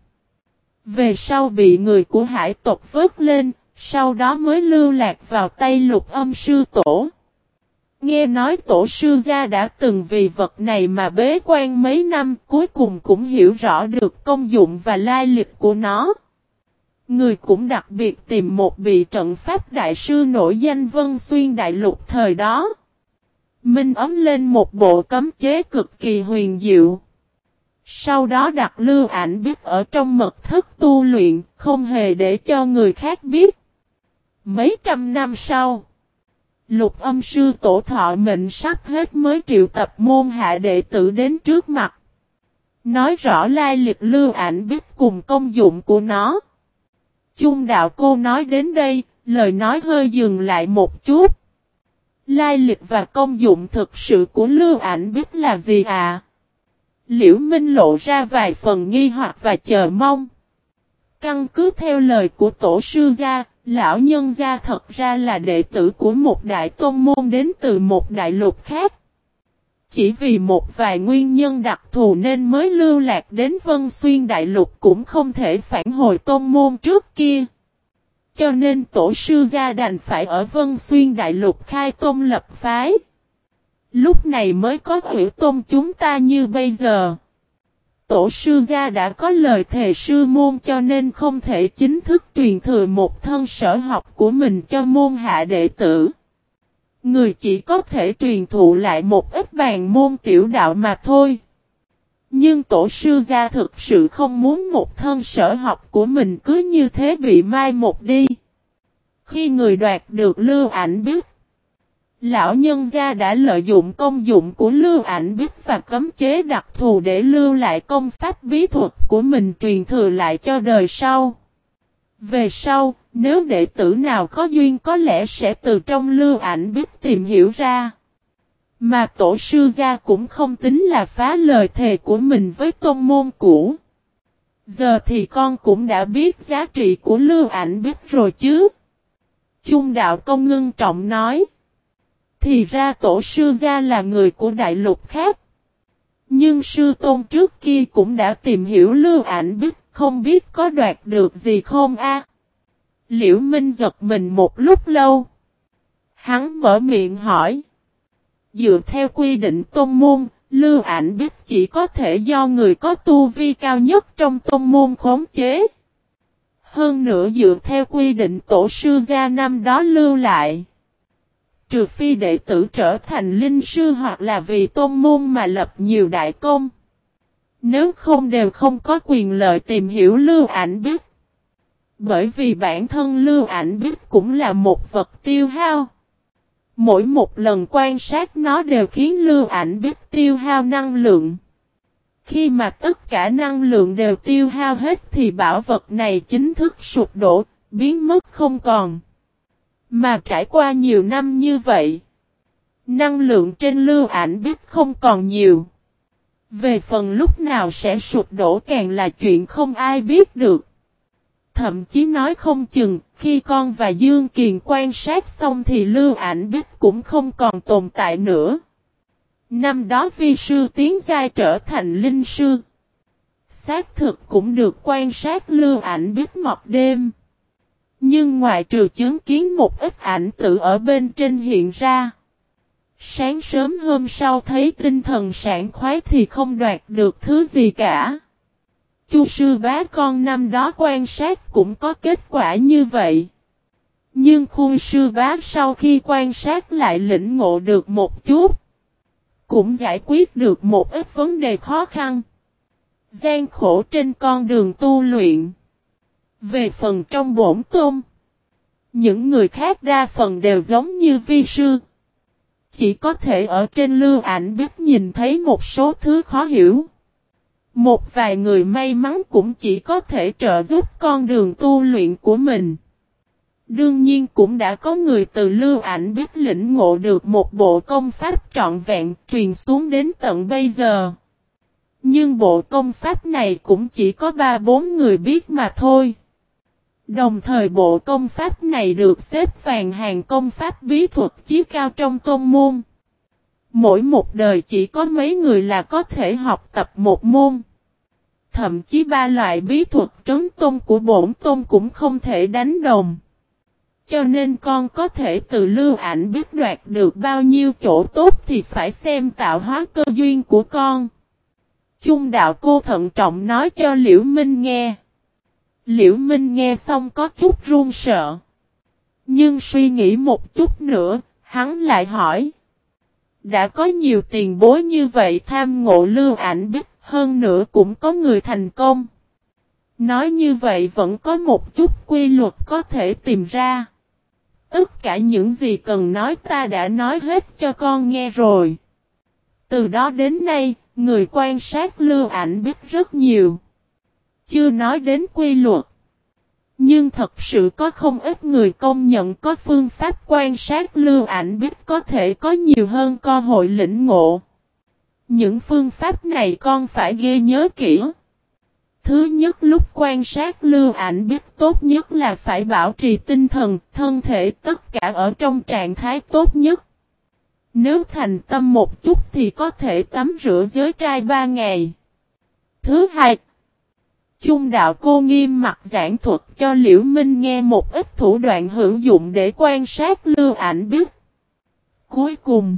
Về sau bị người của hải tộc vớt lên, sau đó mới lưu lạc vào tay Lục Âm sư tổ. Nghe nói tổ sư gia đã từng vì vật này mà bế quan mấy năm, cuối cùng cũng hiểu rõ được công dụng và lai lịch của nó. Người cũng đặc biệt tìm một vị trận pháp đại sư nổi danh Vân Xuyên Đại Lục thời đó. Minh ấm lên một bộ cấm chế cực kỳ huyền diệu. Sau đó đặt Lưu Ảnh Biết ở trong mật thất tu luyện, không hề để cho người khác biết. Mấy trăm năm sau, Lục Âm sư tổ thọ mệnh sắp hết mới triệu tập môn hạ đệ tử đến trước mặt. Nói rõ lai lịch Lưu Ảnh Biết cùng công dụng của nó. Chung đạo cô nói đến đây, lời nói hơi dừng lại một chút. Lai lịch và công dụng thực sự của Lưu Ảnh Biết là gì à? Liễu Minh lộ ra vài phần nghi hoặc và chờ mong. Căn cứ theo lời của tổ sư gia, lão nhân gia thật ra là đệ tử của một đại tôn môn đến từ một đại lục khác. Chỉ vì một vài nguyên nhân đặc thù nên mới lưu lạc đến Vân Xuyên Đại Lục cũng không thể phản hồi tôn môn trước kia. Cho nên tổ sư gia đành phải ở Vân Xuyên Đại Lục khai tôn lập phái. Lúc này mới có Hủy Tôn chúng ta như bây giờ. Tổ sư gia đã có lời thề sư môn cho nên không thể chính thức truyền thừa một thân sở học của mình cho môn hạ đệ tử. Người chỉ có thể truyền thụ lại một ít bàn môn tiểu đạo mà thôi. Nhưng tổ sư gia thực sự không muốn một thân sở học của mình cứ như thế bị mai một đi. Khi người đoạt được Lưu Ảnh Biết, lão nhân gia đã lợi dụng công dụng của Lưu Ảnh Biết và cấm chế đặc thù để lưu lại công pháp bí thuật của mình truyền thừa lại cho đời sau. Về sau, nếu đệ tử nào có duyên có lẽ sẽ từ trong Lưu Ảnh Biết tìm hiểu ra. Mà tổ sư gia cũng không tính là phá lời thề của mình với tôn môn cũ. Giờ thì con cũng đã biết giá trị của Lưu Ảnh Biết rồi chứ. Chung đạo công ngưng trọng nói. Thì ra tổ sư gia là người của đại lục khác. Nhưng sư tôn trước kia cũng đã tìm hiểu Lưu Ảnh Biết, không biết có đoạt được gì không a? Liễu Minh giật mình một lúc lâu. Hắn mở miệng hỏi. Dựa theo quy định tôn môn, Lưu Ảnh Biết chỉ có thể do người có tu vi cao nhất trong tôn môn khống chế. Hơn nữa dựa theo quy định tổ sư gia năm đó lưu lại. Trừ phi đệ tử trở thành linh sư hoặc là vì tôn môn mà lập nhiều đại công. Nếu không đều không có quyền lợi tìm hiểu Lưu Ảnh Biết. Bởi vì bản thân Lưu Ảnh Biết cũng là một vật tiêu hao. Mỗi một lần quan sát nó đều khiến Lưu Ảnh Biết tiêu hao năng lượng. Khi mà tất cả năng lượng đều tiêu hao hết thì bảo vật này chính thức sụp đổ, biến mất không còn. Mà trải qua nhiều năm như vậy, năng lượng trên Lưu Ảnh Biết không còn nhiều. Về phần lúc nào sẽ sụp đổ càng là chuyện không ai biết được. Thậm chí nói không chừng, khi con và Dương Kiền quan sát xong thì Lưu Ảnh Biết cũng không còn tồn tại nữa. Năm đó vi sư tiến giai trở thành linh sư. Xác thực cũng được quan sát Lưu Ảnh Biết mọc đêm. Nhưng ngoại trừ chứng kiến một ít ảnh tự ở bên trên hiện ra. Sáng sớm hôm sau thấy tinh thần sảng khoái thì không đoạt được thứ gì cả. Chu sư bá con năm đó quan sát cũng có kết quả như vậy. Nhưng Khuôn sư bá sau khi quan sát lại lĩnh ngộ được một chút. Cũng giải quyết được một ít vấn đề khó khăn. Gian khổ trên con đường tu luyện. Về phần trong bổn tôn, những người khác đa phần đều giống như vi sư. Chỉ có thể ở trên lưu ảnh biết nhìn thấy một số thứ khó hiểu. Một vài người may mắn cũng chỉ có thể trợ giúp con đường tu luyện của mình. Đương nhiên cũng đã có người từ lưu ảnh biết lĩnh ngộ được một bộ công pháp trọn vẹn truyền xuống đến tận bây giờ. Nhưng bộ công pháp này cũng chỉ có 3-4 người biết mà thôi. Đồng thời bộ công pháp này được xếp vàng hàng công pháp bí thuật chí cao trong tôn môn. Mỗi một đời chỉ có mấy người là có thể học tập một môn. Thậm chí 3 loại bí thuật trấn tôn của bổn tôn cũng không thể đánh đồng. Cho nên con có thể từ lưu ảnh biết đoạt được bao nhiêu chỗ tốt thì phải xem tạo hóa cơ duyên của con. Chung đạo cô thận trọng nói cho Liễu Minh nghe. Liễu Minh nghe xong có chút run sợ. Nhưng suy nghĩ một chút nữa, hắn lại hỏi. Đã có nhiều tiền bối như vậy tham ngộ lưu ảnh biết, hơn nữa cũng có người thành công. Nói như vậy vẫn có một chút quy luật có thể tìm ra. Tất cả những gì cần nói ta đã nói hết cho con nghe rồi. Từ đó đến nay, người quan sát lưu ảnh biết rất nhiều. Chưa nói đến quy luật. Nhưng thật sự có không ít người công nhận có phương pháp quan sát lưu ảnh biết có thể có nhiều hơn cơ hội lĩnh ngộ. Những phương pháp này con phải ghi nhớ kỹ. Thứ nhất, lúc quan sát lưu ảnh biết tốt nhất là phải bảo trì tinh thần, thân thể tất cả ở trong trạng thái tốt nhất. Nếu thành tâm một chút thì có thể tắm rửa giới trai 3 ngày. Thứ hai, Chung đạo cô nghiêm mặt giảng thuật cho Liễu Minh nghe một ít thủ đoạn hữu dụng để quan sát lưu ảnh biết. Cuối cùng,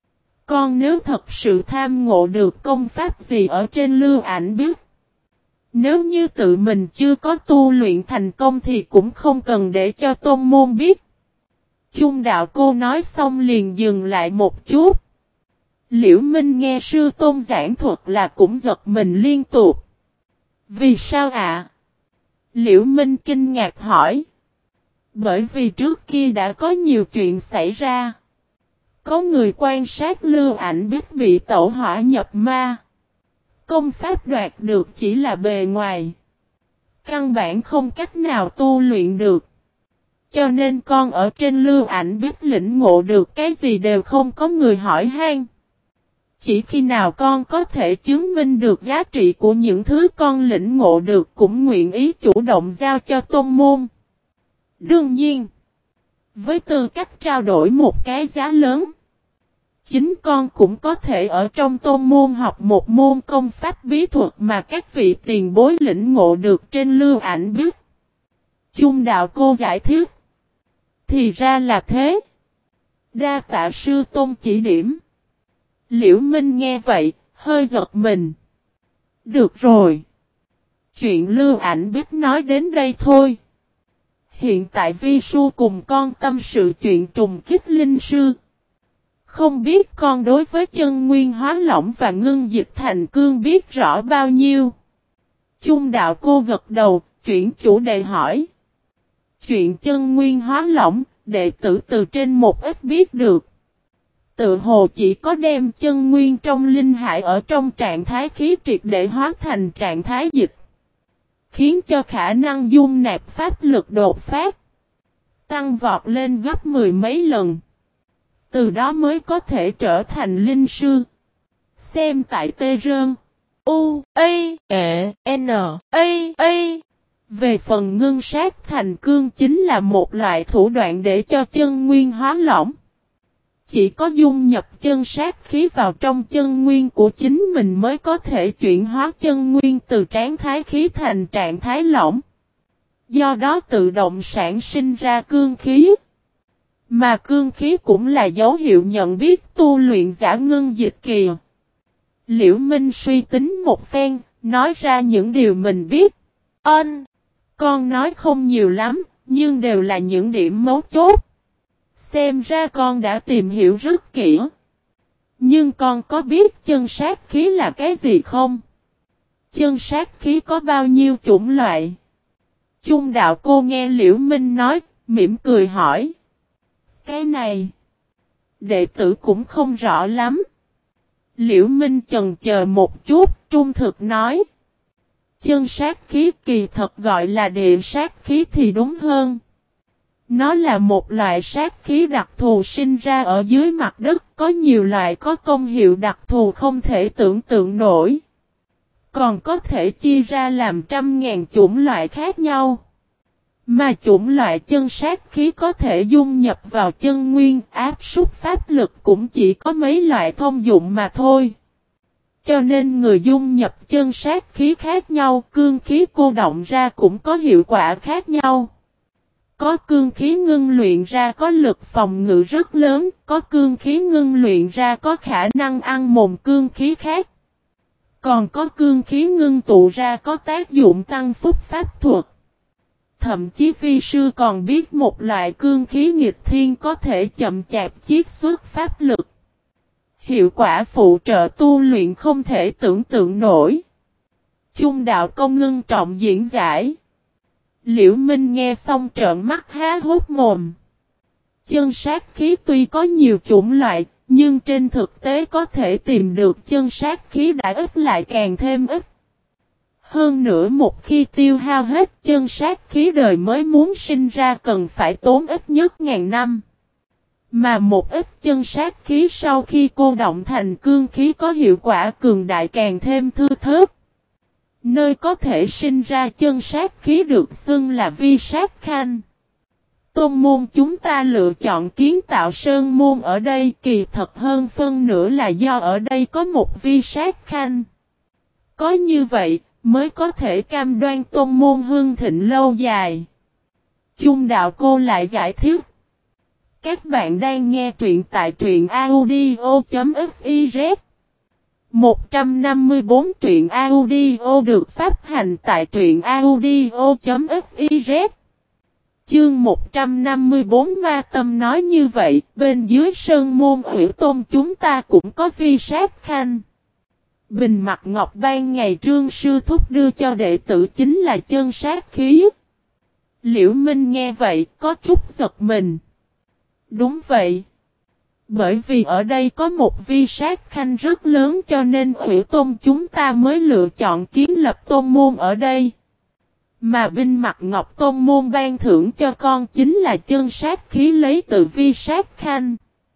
con nếu thật sự tham ngộ được công pháp gì ở trên lưu ảnh biết. Nếu như tự mình chưa có tu luyện thành công thì cũng không cần để cho tôn môn biết. Chung đạo cô nói xong liền dừng lại một chút. Liễu Minh nghe sư tôn giảng thuật là cũng giật mình liên tục. Vì sao ạ? Liễu Minh kinh ngạc hỏi. Bởi vì trước kia đã có nhiều chuyện xảy ra. Có người quan sát lưu ảnh biết bị tẩu hỏa nhập ma. Công pháp đoạt được chỉ là bề ngoài. Căn bản không cách nào tu luyện được. Cho nên con ở trên lưu ảnh biết lĩnh ngộ được cái gì đều không có người hỏi han. Chỉ khi nào con có thể chứng minh được giá trị của những thứ con lĩnh ngộ được cũng nguyện ý chủ động giao cho tôn môn. Đương nhiên, với tư cách trao đổi một cái giá lớn, chính con cũng có thể ở trong tôn môn học một môn công pháp bí thuật mà các vị tiền bối lĩnh ngộ được trên lưu ảnh biết. Chung đạo cô giải thích. Thì ra là thế. Đa tạ sư tôn chỉ điểm. Liễu Minh nghe vậy, hơi giật mình. Được rồi. Chuyện lưu ảnh biết nói đến đây thôi. Hiện tại vi sư cùng con tâm sự chuyện trùng kích linh sư. Không biết con đối với chân nguyên hóa lỏng và ngưng dịch thành cương biết rõ bao nhiêu. Chung đạo cô gật đầu, chuyển chủ đề hỏi. Chuyện chân nguyên hóa lỏng, đệ tử từ trên một ít biết được. Tự hồ chỉ có đem chân nguyên trong linh hải ở trong trạng thái khí triệt để hóa thành trạng thái dịch. Khiến cho khả năng dung nạp pháp lực đột phát. Tăng vọt lên gấp 10 mấy lần. Từ đó mới có thể trở thành linh sư. Xem tại Tê Rơn. U, A, E, N, A. Về phần ngưng sát thành cương chính là một loại thủ đoạn để cho chân nguyên hóa lỏng. Chỉ có dung nhập chân sát khí vào trong chân nguyên của chính mình mới có thể chuyển hóa chân nguyên từ trạng thái khí thành trạng thái lỏng. Do đó tự động sản sinh ra cương khí. Mà cương khí cũng là dấu hiệu nhận biết tu luyện giả ngưng dịch kỳ. Liễu Minh suy tính một phen, nói ra những điều mình biết. Con nói không nhiều lắm, nhưng đều là những điểm mấu chốt. Xem ra con đã tìm hiểu rất kỹ. Nhưng con có biết chân sát khí là cái gì không? Chân sát khí có bao nhiêu chủng loại? Chung đạo cô nghe Liễu Minh nói, mỉm cười hỏi. Cái này, đệ tử cũng không rõ lắm. Liễu Minh chần chờ một chút, trung thực nói. Chân sát khí kỳ thật gọi là địa sát khí thì đúng hơn. Nó là một loại sát khí đặc thù sinh ra ở dưới mặt đất, có nhiều loại có công hiệu đặc thù không thể tưởng tượng nổi. Còn có thể chia ra làm trăm ngàn chủng loại khác nhau. Mà chủng loại chân sát khí có thể dung nhập vào chân nguyên áp súc pháp lực cũng chỉ có mấy loại thông dụng mà thôi. Cho nên người dung nhập chân sát khí khác nhau, cương khí cô động ra cũng có hiệu quả khác nhau. Có cương khí ngưng luyện ra có lực phòng ngự rất lớn, có cương khí ngưng luyện ra có khả năng ăn mòn cương khí khác. Còn có cương khí ngưng tụ ra có tác dụng tăng phúc pháp thuật. Thậm chí vi sư còn biết một loại cương khí nghịch thiên có thể chậm chạp chiết xuất pháp lực. Hiệu quả phụ trợ tu luyện không thể tưởng tượng nổi. Chung đạo công ngưng trọng diễn giải. Liễu Minh nghe xong trợn mắt há hốc mồm. Chân sát khí tuy có nhiều chủng loại, nhưng trên thực tế có thể tìm được chân sát khí đã ít lại càng thêm ít. Hơn nữa một khi tiêu hao hết chân sát khí đời mới muốn sinh ra cần phải tốn ít nhất ngàn năm. Mà một ít chân sát khí sau khi cô động thành cương khí có hiệu quả cường đại càng thêm thưa thớt. Nơi có thể sinh ra chân sát khí được xưng là vi sát khanh. Tôn môn chúng ta lựa chọn kiến tạo sơn môn ở đây kỳ thật hơn phân nửa là do ở đây có một vi sát khanh. Có như vậy mới có thể cam đoan tôn môn hưng thịnh lâu dài. Chung đạo cô lại giải thích. Các bạn đang nghe truyện tại truyện audio.fiz 154 truyện audio được phát hành tại truyện audio.fiz Chương 154 Ma Tâm nói như vậy, bên dưới sơn môn Hủy Tôn chúng ta cũng có vi sát khanh. Bình mặt ngọc ban ngày Trương sư thúc đưa cho đệ tử chính là chân sát khí. Liễu Minh nghe vậy có chút giật mình. Đúng vậy. Bởi vì ở đây có một vi sát khanh rất lớn cho nên Hủy Tôn chúng ta mới lựa chọn kiến lập tôn môn ở đây. Mà binh mặt ngọc tôn môn ban thưởng cho con chính là chân sát khí lấy từ vi sát khanh.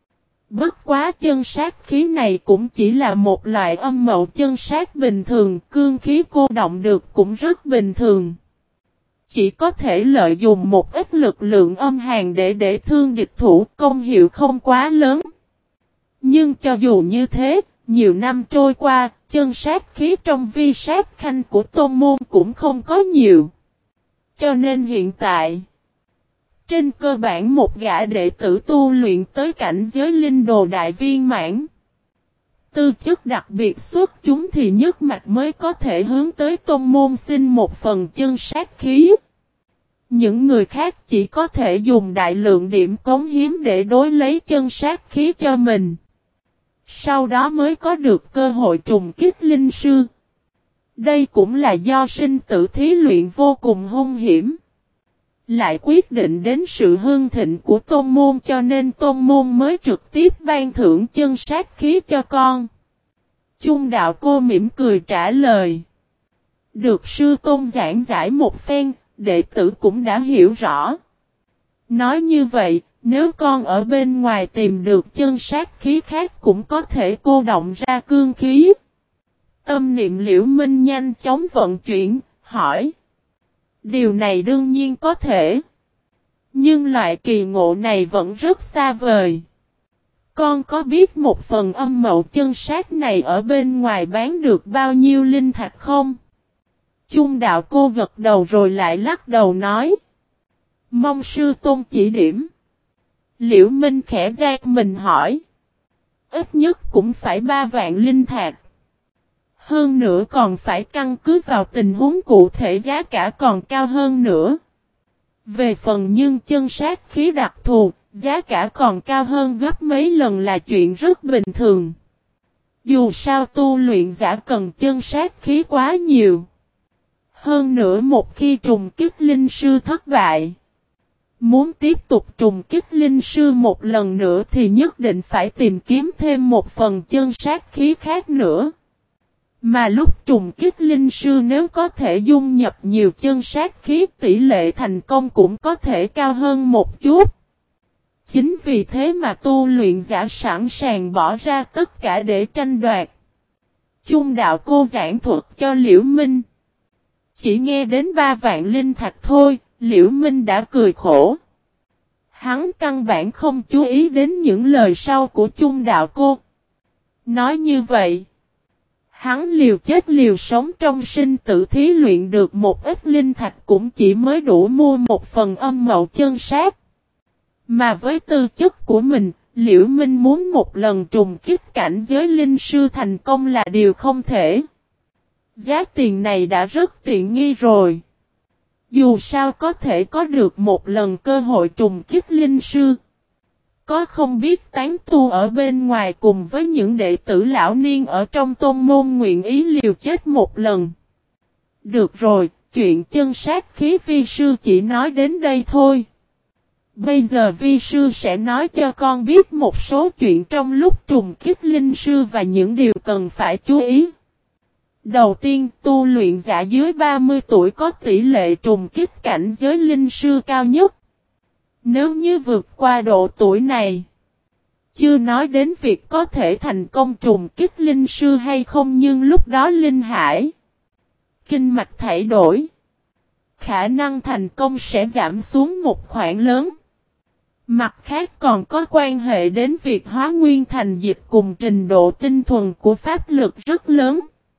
Bất quá chân sát khí này cũng chỉ là một loại âm mậu chân sát bình thường, cương khí cô động được cũng rất bình thường. Chỉ có thể lợi dụng một ít lực lượng âm hàn để thương địch thủ, công hiệu không quá lớn. Nhưng cho dù như thế, nhiều năm trôi qua, chân sát khí trong vi sát khanh của tôn môn cũng không có nhiều. Cho nên hiện tại, trên cơ bản một gã đệ tử tu luyện tới cảnh giới linh đồ đại viên mãn. Tư chất đặc biệt xuất chúng thì nhất mạch mới có thể hướng tới tôn môn xin một phần chân sát khí. Những người khác chỉ có thể dùng đại lượng điểm cống hiến để đối lấy chân sát khí cho mình. Sau đó mới có được cơ hội trùng kích linh sư. Đây cũng là do sinh tử thí luyện vô cùng hung hiểm. Lại quyết định đến sự hưng thịnh của tôn môn cho nên tôn môn mới trực tiếp ban thưởng chân sát khí cho con. Chung đạo cô mỉm cười trả lời. Được sư tôn giảng giải một phen, đệ tử cũng đã hiểu rõ. Nói như vậy, nếu con ở bên ngoài tìm được chân sát khí khác cũng có thể cô động ra cương khí. Tâm niệm Liễu Minh nhanh chóng vận chuyển, hỏi. Điều này đương nhiên có thể. Nhưng loại kỳ ngộ này vẫn rất xa vời. Con có biết một phần âm mậu chân sát này ở bên ngoài bán được bao nhiêu linh thạch không? Chung đạo cô gật đầu rồi lại lắc đầu nói. Mong sư tôn chỉ điểm. Liễu Minh khẽ giang mình hỏi. Ít nhất cũng phải 3 vạn linh thạch. Hơn nữa còn phải căn cứ vào tình huống cụ thể giá cả còn cao hơn nữa. Về phần nhưng chân sát khí đặc thù, giá cả còn cao hơn gấp mấy lần là chuyện rất bình thường. Dù sao tu luyện giả cần chân sát khí quá nhiều. Hơn nữa một khi trùng kích linh sư thất bại, muốn tiếp tục trùng kích linh sư một lần nữa thì nhất định phải tìm kiếm thêm một phần chân sát khí khác nữa. Mà lúc trùng kích linh sư nếu có thể dung nhập nhiều chân sát khí, tỷ lệ thành công cũng có thể cao hơn một chút. Chính vì thế mà tu luyện giả sẵn sàng bỏ ra tất cả để tranh đoạt. Chung đạo cô giảng thuật cho Liễu Minh. Chỉ nghe đến 3 vạn linh thạch thôi, Liễu Minh đã cười khổ. Hắn căn bản không chú ý đến những lời sau của Chung đạo cô. Nói như vậy, hắn liều chết liều sống trong sinh tử thí luyện được một ít linh thạch cũng chỉ mới đủ mua một phần âm mậu chân sát. Mà với tư chất của mình, Liễu Minh muốn một lần trùng kích cảnh giới linh sư thành công là điều không thể. Giá tiền này đã rất tiện nghi rồi. Dù sao có thể có được một lần cơ hội trùng kích linh sư. Có không biết tán tu ở bên ngoài cùng với những đệ tử lão niên ở trong tôn môn nguyện ý liều chết một lần. Được rồi, chuyện chân sát khí vi sư chỉ nói đến đây thôi. Bây giờ vi sư sẽ nói cho con biết một số chuyện trong lúc trùng kích linh sư và những điều cần phải chú ý. Đầu tiên, tu luyện giả dưới 30 tuổi có tỷ lệ trùng kích cảnh giới linh sư cao nhất. Nếu như vượt qua độ tuổi này, chưa nói đến việc có thể thành công trùng kích linh sư hay không, nhưng lúc đó linh hải, kinh mạch thay đổi, khả năng thành công sẽ giảm xuống một khoản lớn. Mặt khác còn có quan hệ đến việc hóa nguyên thành dịch cùng trình độ tinh thuần của pháp lực rất lớn.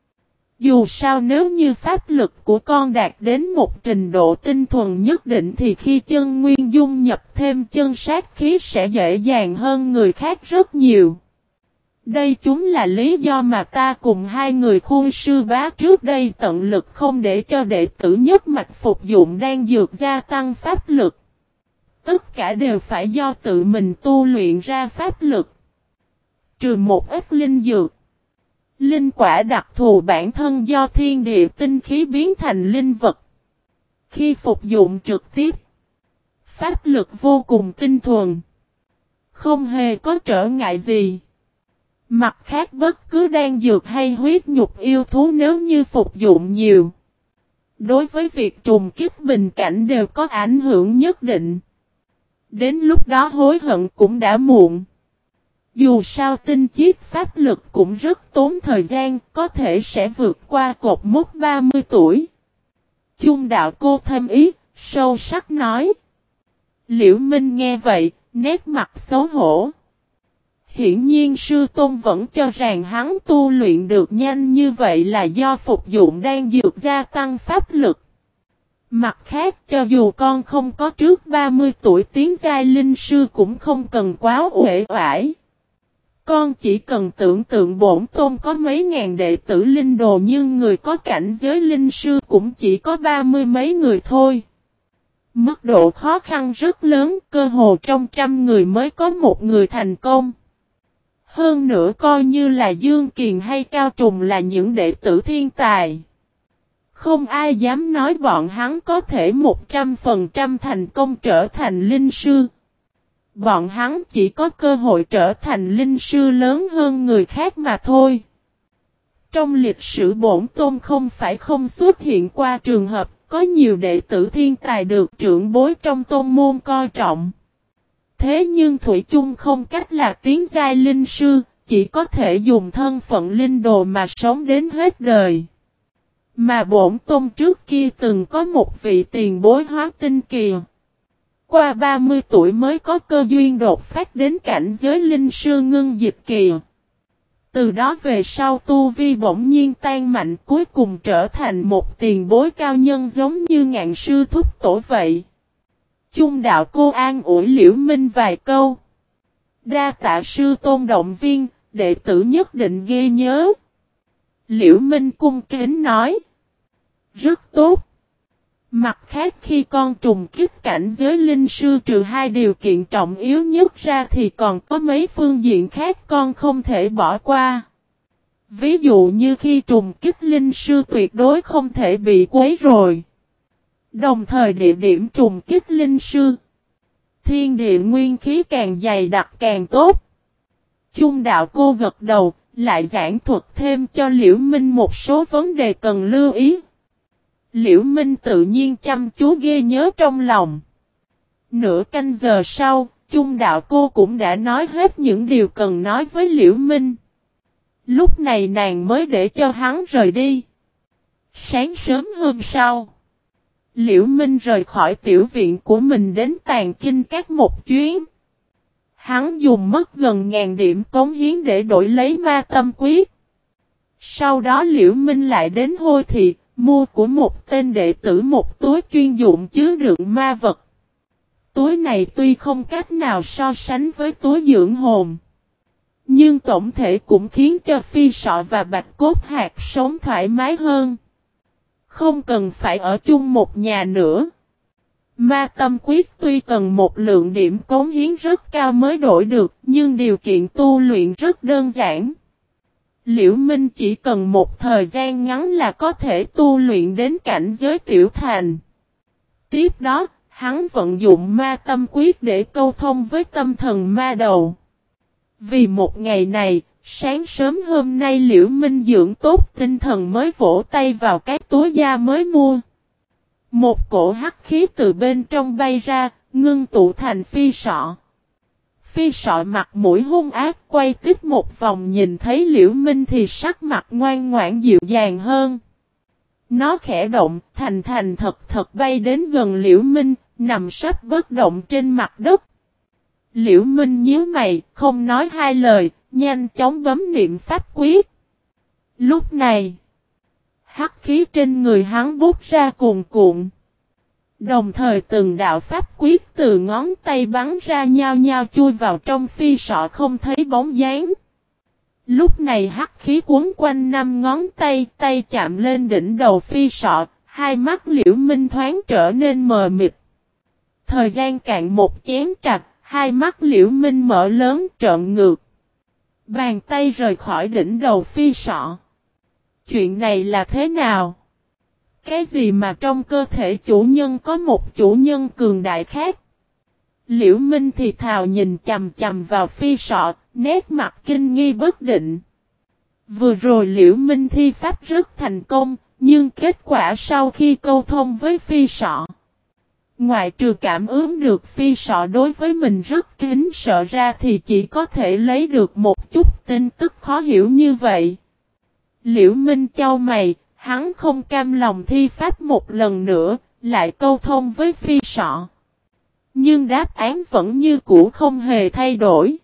Dù sao nếu như pháp lực của con đạt đến một trình độ tinh thuần nhất định thì khi chân nguyên dung nhập thêm chân sát khí sẽ dễ dàng hơn người khác rất nhiều. Đây chúng là lý do mà ta cùng 2 người khuôn sư bá trước đây tận lực không để cho đệ tử nhất mạch phục dụng đan dược gia tăng pháp lực. Tất cả đều phải do tự mình tu luyện ra pháp lực. Trừ một ít linh dược. Linh quả đặc thù bản thân do thiên địa tinh khí biến thành linh vật. Khi phục dụng trực tiếp, pháp lực vô cùng tinh thuần. Không hề có trở ngại gì. Mặt khác bất cứ đan dược hay huyết nhục yêu thú nếu như phục dụng nhiều, đối với việc trùng kích bình cảnh đều có ảnh hưởng nhất định. Đến lúc đó hối hận cũng đã muộn. Dù sao tinh chiết pháp lực cũng rất tốn thời gian, có thể sẽ vượt qua cột mốc 30 tuổi. Chung đạo cô thêm ý, sâu sắc nói. Liễu Minh nghe vậy, nét mặt xấu hổ. Hiển nhiên sư tôn vẫn cho rằng hắn tu luyện được nhanh như vậy là do phục dụng đan dược gia tăng pháp lực. Mặt khác cho dù con không có trước 30 tuổi tiến giai linh sư cũng không cần quá uể oải. Con chỉ cần tưởng tượng bổn tôn có mấy ngàn đệ tử linh đồ nhưng người có cảnh giới linh sư cũng chỉ có 30 mấy người thôi. Mức độ khó khăn rất lớn, cơ hồ trong 100 người mới có một người thành công. Hơn nữa coi như là Dương Kiền hay Cao Trùng là những đệ tử thiên tài. Không ai dám nói bọn hắn có thể 100% thành công trở thành linh sư. Bọn hắn chỉ có cơ hội trở thành linh sư lớn hơn người khác mà thôi. Trong lịch sử bổn tôn không phải không xuất hiện qua trường hợp có nhiều đệ tử thiên tài được trưởng bối trong tôn môn coi trọng. Thế nhưng thủy chung không cách là tiến giai linh sư, chỉ có thể dùng thân phận linh đồ mà sống đến hết đời. Mà bổn tôn trước kia từng có một vị tiền bối hóa tinh kỳ. Qua 30 tuổi mới có cơ duyên đột phát đến cảnh giới linh sư ngưng dịch kỳ. Từ đó về sau tu vi bỗng nhiên tan mạnh cuối cùng trở thành một tiền bối cao nhân giống như Ngạn sư thúc tổ vậy. Chung đạo cô an ủi Liễu Minh vài câu. Đa tạ sư tôn động viên, đệ tử nhất định ghi nhớ. Liễu Minh cung kính nói. Rất tốt. Mặt khác khi con trùng kích cảnh giới linh sư trừ 2 điều kiện trọng yếu nhất ra thì còn có mấy phương diện khác con không thể bỏ qua. Ví dụ như khi trùng kích linh sư tuyệt đối không thể bị quấy rối. Đồng thời địa điểm trùng kích linh sư. Thiên địa nguyên khí càng dày đặc càng tốt. Chung đạo cô gật đầu, lại giảng thuật thêm cho Liễu Minh một số vấn đề cần lưu ý. Liễu Minh tự nhiên chăm chú ghi nhớ trong lòng. Nửa canh giờ sau, Chung đạo cô cũng đã nói hết những điều cần nói với Liễu Minh. Lúc này nàng mới để cho hắn rời đi. Sáng sớm hôm sau, Liễu Minh rời khỏi tiểu viện của mình đến Tàn Kinh Các một chuyến. Hắn dùng mất gần 1000 điểm cống hiến để đổi lấy ma tâm quyết. Sau đó Liễu Minh lại đến Hôi Thị, mua của một tên đệ tử một túi chuyên dụng chứa đựng ma vật. Túi này tuy không cách nào so sánh với túi dưỡng hồn, nhưng tổng thể cũng khiến cho Phi Sọ và Bạch Cốt Hạc sống thoải mái hơn. Không cần phải ở chung một nhà nữa. Ma tâm quyết tuy cần một lượng điểm cống hiến rất cao mới đổi được, nhưng điều kiện tu luyện rất đơn giản. Liễu Minh chỉ cần một thời gian ngắn là có thể tu luyện đến cảnh giới tiểu thành. Tiếp đó, hắn vận dụng ma tâm quyết để câu thông với tâm thần ma đầu. Vì một ngày này, sáng sớm hôm nay Liễu Minh dưỡng tốt tinh thần mới vỗ tay vào cái túi da mới mua. Một cổ hắc khí từ bên trong bay ra, ngưng tụ thành Phi Sọ. Phi Sọ mặt mũi hung ác quay tiếp một vòng, nhìn thấy Liễu Minh thì sắc mặt ngoan ngoãn dịu dàng hơn. Nó khẽ động, thành thật bay đến gần Liễu Minh, nằm sấp bất động trên mặt đất. Liễu Minh nhíu mày, không nói hai lời, nhanh chóng bấm niệm pháp quyết. Lúc này, hắc khí trên người hắn bút ra cuồn cuộn. Đồng thời từng đạo pháp quyết từ ngón tay bắn ra nhao nhao chui vào trong Phi Sọ không thấy bóng dáng. Lúc này hắc khí cuốn quanh 5 ngón tay, tay chạm lên đỉnh đầu Phi Sọ, hai mắt Liễu Minh thoáng trở nên mờ mịt. Thời gian cạn một chén trà, hai mắt Liễu Minh mở lớn trợn ngược. Bàn tay rời khỏi đỉnh đầu Phi Sọ. Chuyện này là thế nào? Cái gì mà trong cơ thể chủ nhân có một chủ nhân cường đại khác? Liễu Minh thì thào nhìn chằm chằm vào Phi Sọ, nét mặt kinh nghi bất định. Vừa rồi Liễu Minh thi pháp rất thành công, nhưng kết quả sau khi câu thông với Phi Sọ, ngoại trừ cảm ứng được Phi Sọ đối với mình rất kính sợ ra thì chỉ có thể lấy được một chút tin tức khó hiểu như vậy. Liễu Minh chau mày, hắn không cam lòng thi pháp một lần nữa, lại câu thông với Phi Sọ. Nhưng đáp án vẫn như cũ không hề thay đổi.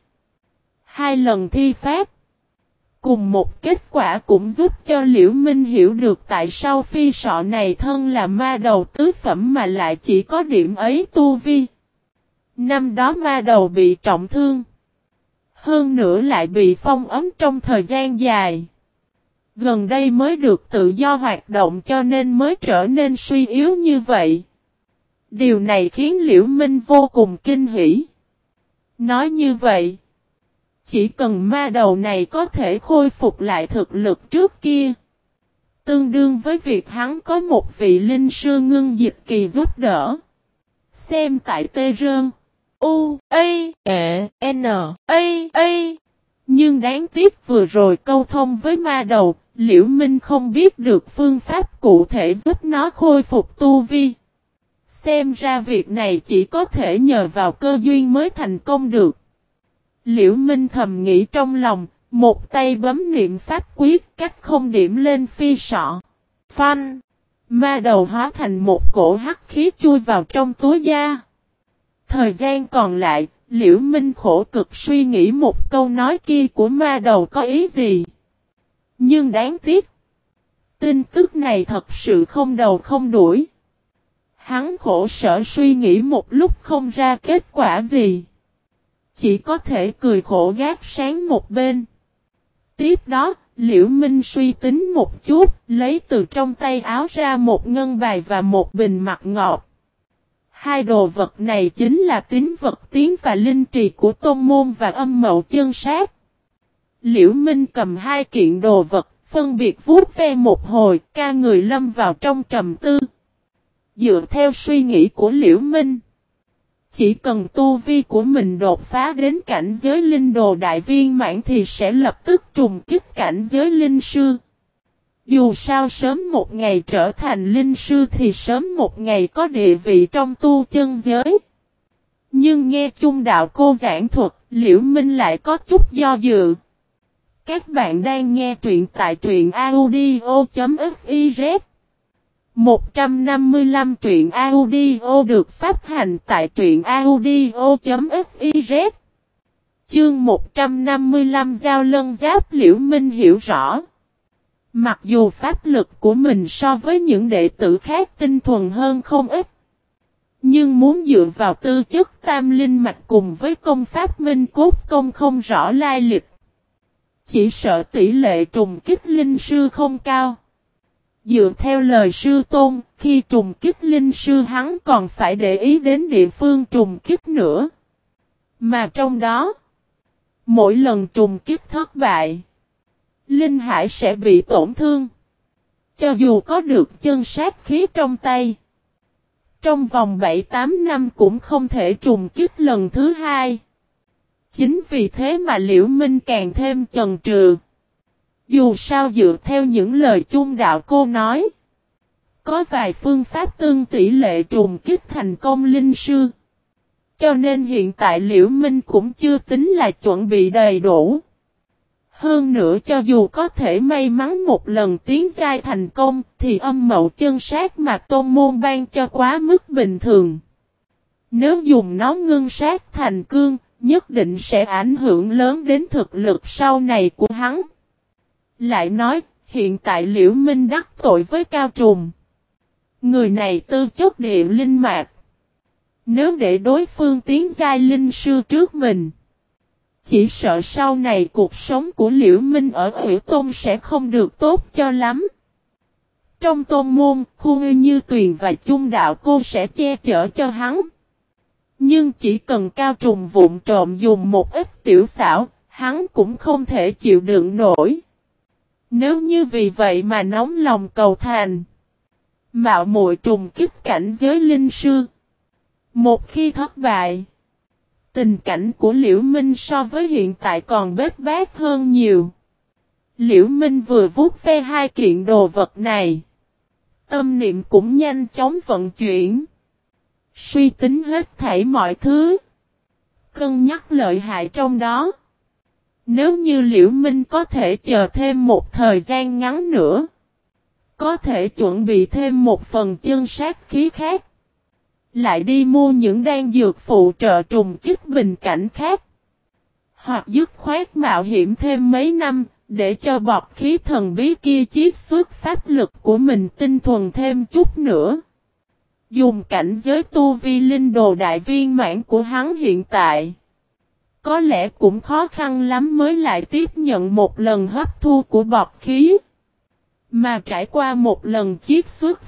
2 lần thi pháp, cùng một kết quả cũng giúp cho Liễu Minh hiểu được tại sao Phi Sọ này thân là ma đầu tứ phẩm mà lại chỉ có điểm ấy tu vi. Năm đó ma đầu bị trọng thương, hơn nữa lại bị phong ấn trong thời gian dài. Gần đây mới được tự do hoạt động cho nên mới trở nên suy yếu như vậy. Điều này khiến Liễu Minh vô cùng kinh hỉ. Nói như vậy, chỉ cần ma đầu này có thể khôi phục lại thực lực trước kia, tương đương với việc hắn có một vị linh sư ngưng dịch kỳ giúp đỡ. Xem tại Tê Rơn U A E N A. Nhưng đáng tiếc vừa rồi câu thông với ma đầu, Liễu Minh không biết được phương pháp cụ thể giúp nó khôi phục tu vi. Xem ra việc này chỉ có thể nhờ vào cơ duyên mới thành công được. Liễu Minh thầm nghĩ trong lòng, một tay bấm niệm pháp quyết cách không điểm lên Phi Sọ. Phanh! Ma đầu hóa thành một cổ hắc khí chui vào trong túi da. Thời gian còn lại, Liễu Minh khổ cực suy nghĩ một câu nói kia của ma đầu có ý gì. Nhưng đáng tiếc, tin tức này thật sự không đầu không đuổi. Hắn khổ sở suy nghĩ một lúc không ra kết quả gì. Chỉ có thể cười khổ gác sáng một bên. Tiếp đó, Liễu Minh suy tính một chút, lấy từ trong tay áo ra một ngân bài và một bình mặt ngọt. Hai đồ vật này chính là tín vật tiến và linh trì của tôn môn và âm mậu chân sát. Liễu Minh cầm hai kiện đồ vật, phân biệt vuốt ve một hồi, ca người lâm vào trong trầm tư. Dựa theo suy nghĩ của Liễu Minh, chỉ cần tu vi của mình đột phá đến cảnh giới linh đồ đại viên mãn thì sẽ lập tức trùng kích cảnh giới linh sư. Dù sao sớm một ngày trở thành linh sư thì sớm một ngày có địa vị trong tu chân giới. Nhưng nghe chung đạo cô giảng thuật, Liễu Minh lại có chút do dự. Các bạn đang nghe truyện tại truyện audio.fiz 155 truyện audio được phát hành tại truyện audio.fiz Chương 155 Giao Lân Giáp. Liễu Minh hiểu rõ. Mặc dù pháp lực của mình so với những đệ tử khác tinh thuần hơn không ít, nhưng muốn dựa vào tư chất tam linh mạch cùng với công pháp minh cốt công không rõ lai lịch, chỉ sợ tỷ lệ trùng kích linh sư không cao. Dựa theo lời sư tôn, khi trùng kích linh sư hắn còn phải để ý đến địa phương trùng kích nữa. Mà trong đó, mỗi lần trùng kích thất bại, linh hải sẽ bị tổn thương. Cho dù có được chân sát khí trong tay, trong vòng 7-8 năm cũng không thể trùng kích lần thứ hai. Chính vì thế mà Liễu Minh càng thêm chần chừ. Dù sao dựa theo những lời chung đạo cô nói, có vài phương pháp tương tỷ lệ trùng kích thành công linh sư. Cho nên hiện tại Liễu Minh cũng chưa tính là chuẩn bị đầy đủ. Hơn nữa cho dù có thể may mắn một lần tiến giai thành công thì âm mậu chân sát mà tôn môn ban cho quá mức bình thường. Nếu dùng nó ngưng sát thành cương, nhất định sẽ ảnh hưởng lớn đến thực lực sau này của hắn. Lại nói, hiện tại Liễu Minh đắc tội với Cao Trùng. Người này tư chất địa linh mạch. Nếu để đối phương tiến giai linh sư trước mình, chỉ sợ sau này cuộc sống của Liễu Minh ở Hủy Tôn sẽ không được tốt cho lắm. Trong tôn môn, Khu Như Tuyền và Chung Đạo Cô sẽ che chở cho hắn. Nhưng chỉ cần Cao Trùng vụng trộm dùng một ít tiểu xảo, hắn cũng không thể chịu đựng nổi. Nếu như vì vậy mà nóng lòng cầu thành, mạo muội trùng kích cảnh giới linh sư, một khi thất bại, tình cảnh của Liễu Minh so với hiện tại còn bết bát hơn nhiều. Liễu Minh vừa vuốt ve hai kiện đồ vật này, tâm niệm cũng nhanh chóng vận chuyển, suy tính hết thảy mọi thứ, cân nhắc lợi hại trong đó. Nếu như Liễu Minh có thể chờ thêm một thời gian ngắn nữa, có thể chuẩn bị thêm một phần chân sát khí khác, lại đi mua những đan dược phụ trợ trùng kích bình cảnh khác, hoặc dứt khoát mạo hiểm thêm mấy năm, để cho bọt khí thần bí kia chiết xuất pháp lực của mình tinh thuần thêm chút nữa. Dùng cảnh giới tu vi linh đồ đại viên mãn của hắn hiện tại, có lẽ cũng khó khăn lắm mới lại tiếp nhận một lần hấp thu của bọt khí. Mà trải qua một lần chiết xuất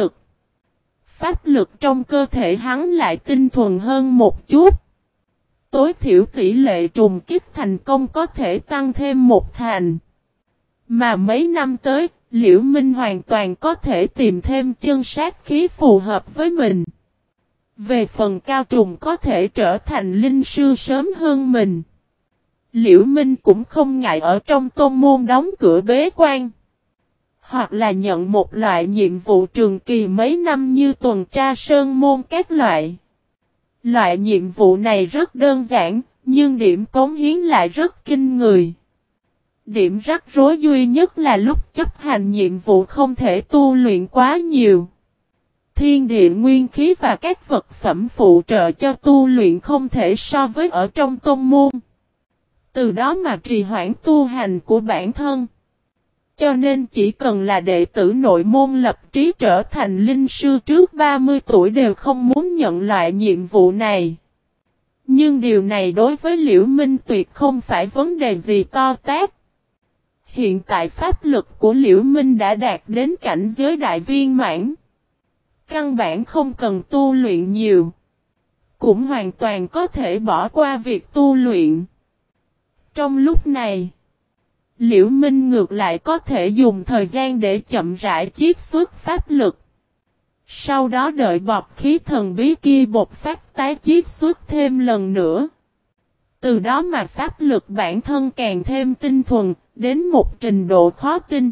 pháp lực trong cơ thể hắn lại tinh thuần hơn một chút. Tối thiểu tỷ lệ trùng kích thành công có thể tăng thêm một thành. Mà mấy năm tới, Liễu Minh hoàn toàn có thể tìm thêm chân sát khí phù hợp với mình. Về phần Cao Trùng có thể trở thành linh sư sớm hơn mình, Liễu Minh cũng không ngại ở trong tôn môn đóng cửa bế quan, hoặc là nhận một loại nhiệm vụ trường kỳ mấy năm như tuần tra sơn môn các loại. Loại nhiệm vụ này rất đơn giản, nhưng điểm cống hiến lại rất kinh người. Điểm rắc rối duy nhất là lúc chấp hành nhiệm vụ không thể tu luyện quá nhiều. Thiên địa nguyên khí và các vật phẩm phụ trợ cho tu luyện không thể so với ở trong tôn môn. Từ đó mà trì hoãn tu hành của bản thân. Cho nên chỉ cần là đệ tử nội môn lập trí trở thành linh sư trước 30 tuổi đều không muốn nhận loại nhiệm vụ này. Nhưng điều này đối với Liễu Minh tuyệt không phải vấn đề gì to tát. Hiện tại pháp lực của Liễu Minh đã đạt đến cảnh giới đại viên mãn. Căn bản không cần tu luyện nhiều. Cũng hoàn toàn có thể bỏ qua việc tu luyện. Trong lúc này, Liễu Minh ngược lại có thể dùng thời gian để chậm rãi chiết xuất pháp lực. Sau đó đợi bọt khí thần bí kia bộc phát tái chiết xuất thêm lần nữa. Từ đó mà pháp lực bản thân càng thêm tinh thuần, đến một trình độ khó tin.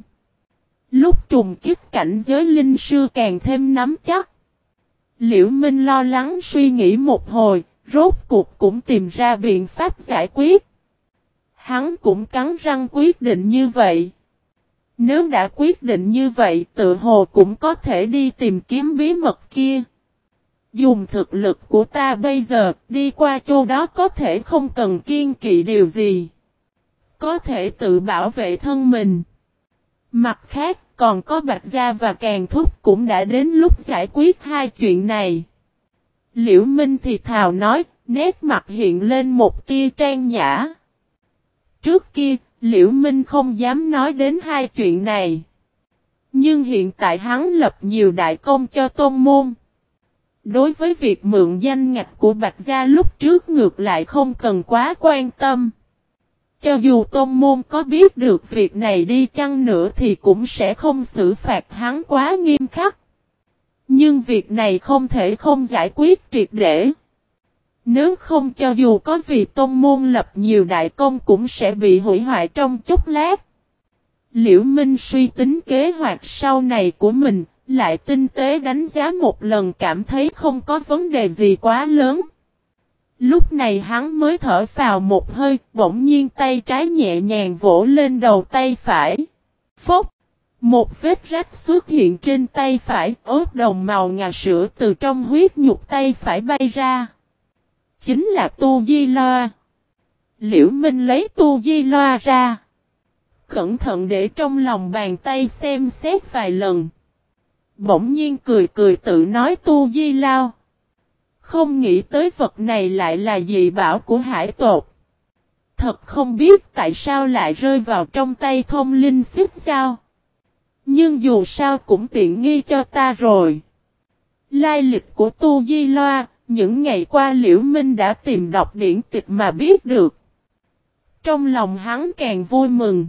Lúc trùng kích cảnh giới linh sư càng thêm nắm chắc. Liễu Minh lo lắng suy nghĩ một hồi, rốt cuộc cũng tìm ra biện pháp giải quyết. Hắn cũng cắn răng quyết định như vậy. Nếu đã quyết định như vậy, tự hồ cũng có thể đi tìm kiếm bí mật kia. Dùng thực lực của ta bây giờ, đi qua chỗ đó có thể không cần kiêng kỵ điều gì. Có thể tự bảo vệ thân mình. Mặt khác, còn có Bạch Gia và Càn Thúc cũng đã đến lúc giải quyết hai chuyện này. Liễu Minh thì thào nói, nét mặt hiện lên một tia trang nhã. Trước kia, Liễu Minh không dám nói đến hai chuyện này. Nhưng hiện tại hắn lập nhiều đại công cho tôn môn. Đối với việc mượn danh ngạch của Bạch Gia lúc trước ngược lại không cần quá quan tâm. Cho dù tôn môn có biết được việc này đi chăng nữa thì cũng sẽ không xử phạt hắn quá nghiêm khắc. Nhưng việc này không thể không giải quyết triệt để. Nếu không cho dù có vì tôn môn lập nhiều đại công cũng sẽ bị hủy hoại trong chốc lát. Liễu Minh suy tính kế hoạch sau này của mình, lại tinh tế đánh giá một lần cảm thấy không có vấn đề gì quá lớn. Lúc này hắn mới thở phào một hơi, bỗng nhiên tay trái nhẹ nhàng vỗ lên đầu tay phải. Phốc! Một vết rách xuất hiện trên tay phải, ớt đồng màu ngà sữa từ trong huyết nhục tay phải bay ra. Chính là tu di loa. Liễu Minh lấy tu di loa ra. Cẩn thận để trong lòng bàn tay xem xét vài lần. Bỗng nhiên cười cười tự nói tu di lao. Không nghĩ tới vật này lại là dị bảo của hải tộc. Thật không biết tại sao lại rơi vào trong tay thông linh xích giao. Nhưng dù sao cũng tiện nghi cho ta rồi. Lai lịch của tu di loa, những ngày qua Liễu Minh đã tìm đọc điển tịch mà biết được. Trong lòng hắn càng vui mừng.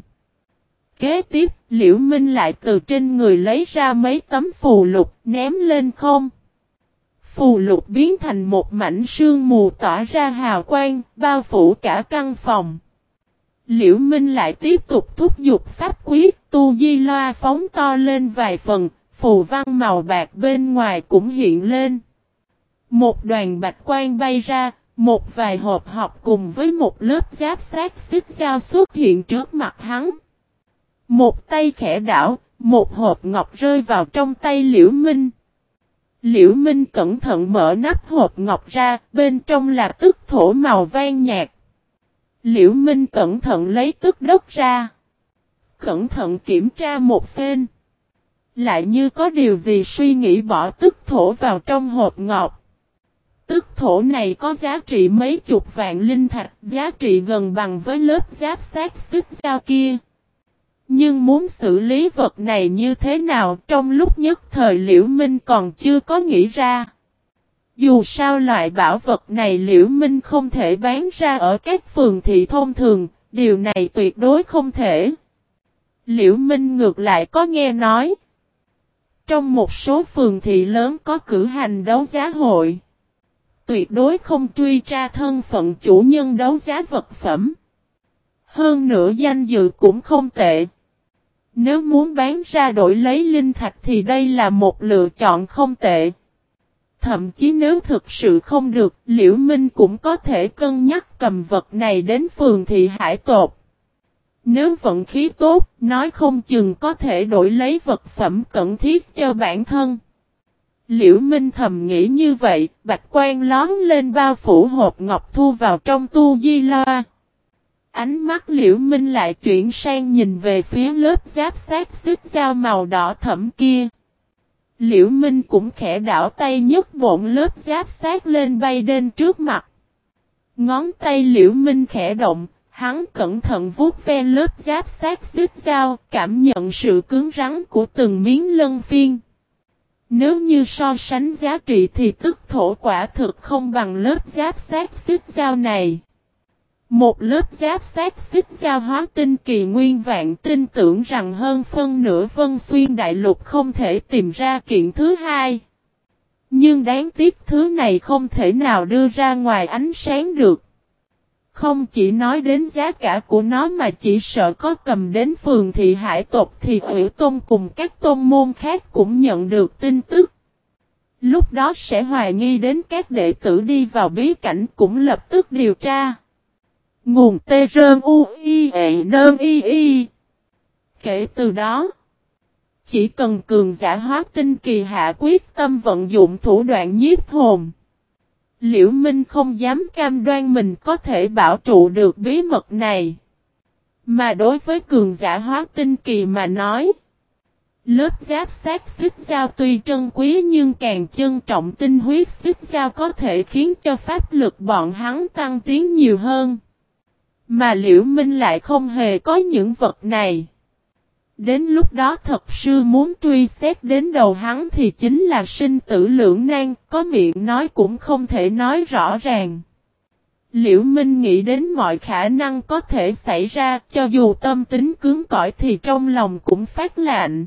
Kế tiếp, Liễu Minh lại từ trên người lấy ra mấy tấm phù lục ném lên không. Phù lục biến thành một mảnh sương mù tỏa ra hào quang, bao phủ cả căn phòng. Liễu Minh lại tiếp tục thúc giục pháp quyết, tu di loa phóng to lên vài phần, phù văn màu bạc bên ngoài cũng hiện lên. Một đoàn bạch quang bay ra, một vài hộp học cùng với một lớp giáp sát xích giao xuất hiện trước mặt hắn. Một tay khẽ đảo, một hộp ngọc rơi vào trong tay Liễu Minh. Liễu Minh cẩn thận mở nắp hộp ngọc ra, bên trong là tức thổ màu vàng nhạt. Liễu Minh cẩn thận lấy tức đất ra. Cẩn thận kiểm tra một phen. Lại như có điều gì suy nghĩ bỏ tức thổ vào trong hộp ngọc. Tức thổ này có giá trị mấy chục vạn linh thạch, giá trị gần bằng với lớp giáp sát xích giao kia. Nhưng muốn xử lý vật này như thế nào trong lúc nhất thời Liễu Minh còn chưa có nghĩ ra. Dù sao loại bảo vật này Liễu Minh không thể bán ra ở các phường thị thông thường, điều này tuyệt đối không thể. Liễu Minh ngược lại có nghe nói. Trong một số phường thị lớn có cử hành đấu giá hội. Tuyệt đối không truy tra thân phận chủ nhân đấu giá vật phẩm. Hơn nữa danh dự cũng không tệ. Nếu muốn bán ra đổi lấy linh thạch thì đây là một lựa chọn không tệ. Thậm chí nếu thực sự không được, Liễu Minh cũng có thể cân nhắc cầm vật này đến phường thị hải tộc. Nếu vận khí tốt, nói không chừng có thể đổi lấy vật phẩm cần thiết cho bản thân. Liễu Minh thầm nghĩ như vậy, bạch quang lóm lên bao phủ hộp ngọc thu vào trong tu di loa. Ánh mắt Liễu Minh lại chuyển sang nhìn về phía lớp giáp sát xích dao màu đỏ thẫm kia. Liễu Minh cũng khẽ đảo tay nhấc bộn lớp giáp sát lên bay đến trước mặt. Ngón tay Liễu Minh khẽ động, hắn cẩn thận vuốt ve lớp giáp sát xích dao, cảm nhận sự cứng rắn của từng miếng lân phiên. Nếu như so sánh giá trị thì tức thổ quả thực không bằng lớp giáp sát xích dao này. Một lớp giáp xác xích giao hóa tinh kỳ nguyên vạn tin tưởng rằng hơn phân nửa Vân Xuyên Đại Lục không thể tìm ra kiện thứ hai. Nhưng đáng tiếc thứ này không thể nào đưa ra ngoài ánh sáng được. Không chỉ nói đến giá cả của nó mà chỉ sợ có cầm đến phường thị hải tộc thì Ủy Tôn cùng các tôn môn khác cũng nhận được tin tức. Lúc đó sẽ hoài nghi đến các đệ tử đi vào bí cảnh cũng lập tức điều tra. Nguồn tê rơn u i e nơn y y. Kể từ đó, chỉ cần cường giả hóa tinh kỳ hạ quyết tâm vận dụng thủ đoạn nhiếp hồn. Liễu Minh không dám cam đoan mình có thể bảo trụ được bí mật này. Mà đối với cường giả hóa tinh kỳ mà nói, lớp giáp xác xích giao tuy trân quý nhưng càng trân trọng tinh huyết xích giao có thể khiến cho pháp lực bọn hắn tăng tiến nhiều hơn. Mà Liễu Minh lại không hề có những vật này. Đến lúc đó thật sư muốn truy xét đến đầu hắn thì chính là sinh tử lưỡng nan, có miệng nói cũng không thể nói rõ ràng. Liễu Minh nghĩ đến mọi khả năng có thể xảy ra, cho dù tâm tính cứng cỏi thì trong lòng cũng phát lạnh.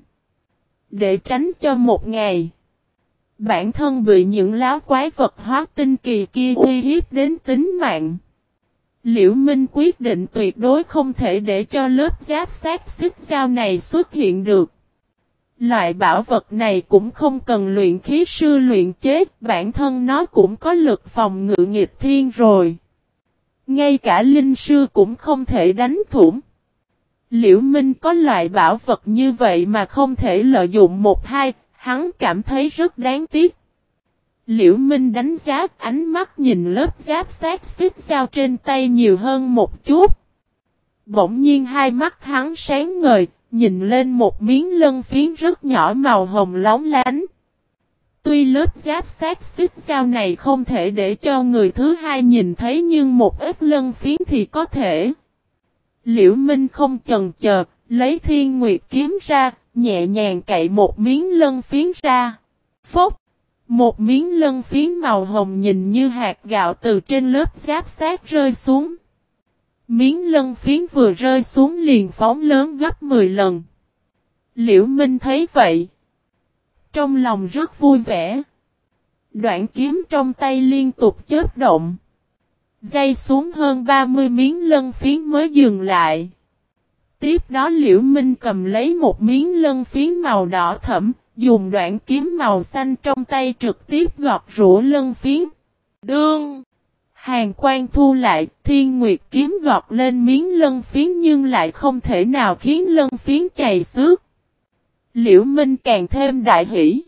Để tránh cho một ngày, bản thân bị những láo quái vật hóa tinh kỳ kia uy hiếp đến tính mạng. Liễu Minh quyết định tuyệt đối không thể để cho lớp giáp xác xích giao này xuất hiện được. Loại bảo vật này cũng không cần luyện khí sư luyện chế, bản thân nó cũng có lực phòng ngự nghịch thiên rồi. Ngay cả linh sư cũng không thể đánh thủng. Liễu Minh có loại bảo vật như vậy mà không thể lợi dụng một hai, hắn cảm thấy rất đáng tiếc. Liễu Minh đánh giá ánh mắt nhìn lớp giáp xác xích giao trên tay nhiều hơn một chút. Bỗng nhiên hai mắt hắn sáng ngời, nhìn lên một miếng lân phiến rất nhỏ màu hồng lóng lánh. Tuy lớp giáp xác xích giao này không thể để cho người thứ hai nhìn thấy nhưng một ít lân phiến thì có thể. Liễu Minh không chần chờ, lấy Thiên Nguyệt kiếm ra, nhẹ nhàng cậy một miếng lân phiến ra. Phốc! Một miếng lân phiến màu hồng nhìn như hạt gạo từ trên lớp giáp xác rơi xuống. Miếng lân phiến vừa rơi xuống liền phóng lớn gấp 10 lần. Liễu Minh thấy vậy, trong lòng rất vui vẻ. Đoạn kiếm trong tay liên tục chớp động. Dây xuống hơn 30 miếng lân phiến mới dừng lại. Tiếp đó Liễu Minh cầm lấy một miếng lân phiến màu đỏ thẫm, dùng đoạn kiếm màu xanh trong tay trực tiếp gọt rũ lân phiến. Đương! Hàn quang thu lại, Thiên Nguyệt kiếm gọt lên miếng lân phiến nhưng lại không thể nào khiến lân phiến chày xước. Liễu Minh càng thêm đại hỷ.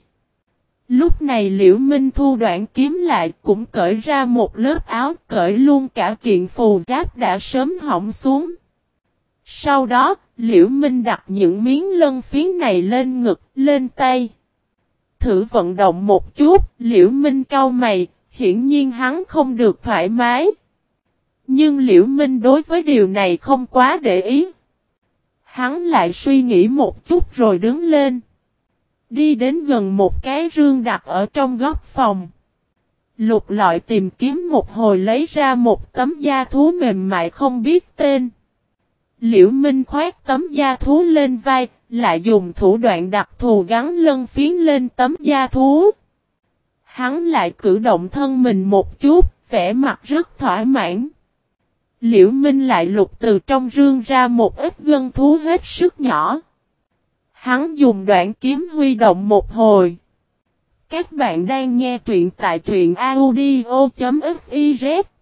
Lúc này Liễu Minh thu đoạn kiếm lại cũng cởi ra một lớp áo, cởi luôn cả kiện phù giáp đã sớm hỏng xuống. Sau đó, Liễu Minh đặt những miếng lân phiến này lên ngực, lên tay. Thử vận động một chút, Liễu Minh cau mày, hiển nhiên hắn không được thoải mái. Nhưng Liễu Minh đối với điều này không quá để ý. Hắn lại suy nghĩ một chút rồi đứng lên. Đi đến gần một cái rương đặt ở trong góc phòng. Lục lọi tìm kiếm một hồi lấy ra một tấm da thú mềm mại không biết tên. Liễu Minh khoét tấm da thú lên vai, lại dùng thủ đoạn đặc thù gắn lân phiến lên tấm da thú. Hắn lại cử động thân mình một chút, vẻ mặt rất thỏa mãn. Liễu Minh lại lục từ trong rương ra một ít gân thú hết sức nhỏ. Hắn dùng đoạn kiếm huy động một hồi. Các bạn đang nghe truyện tại truyện audio.fiz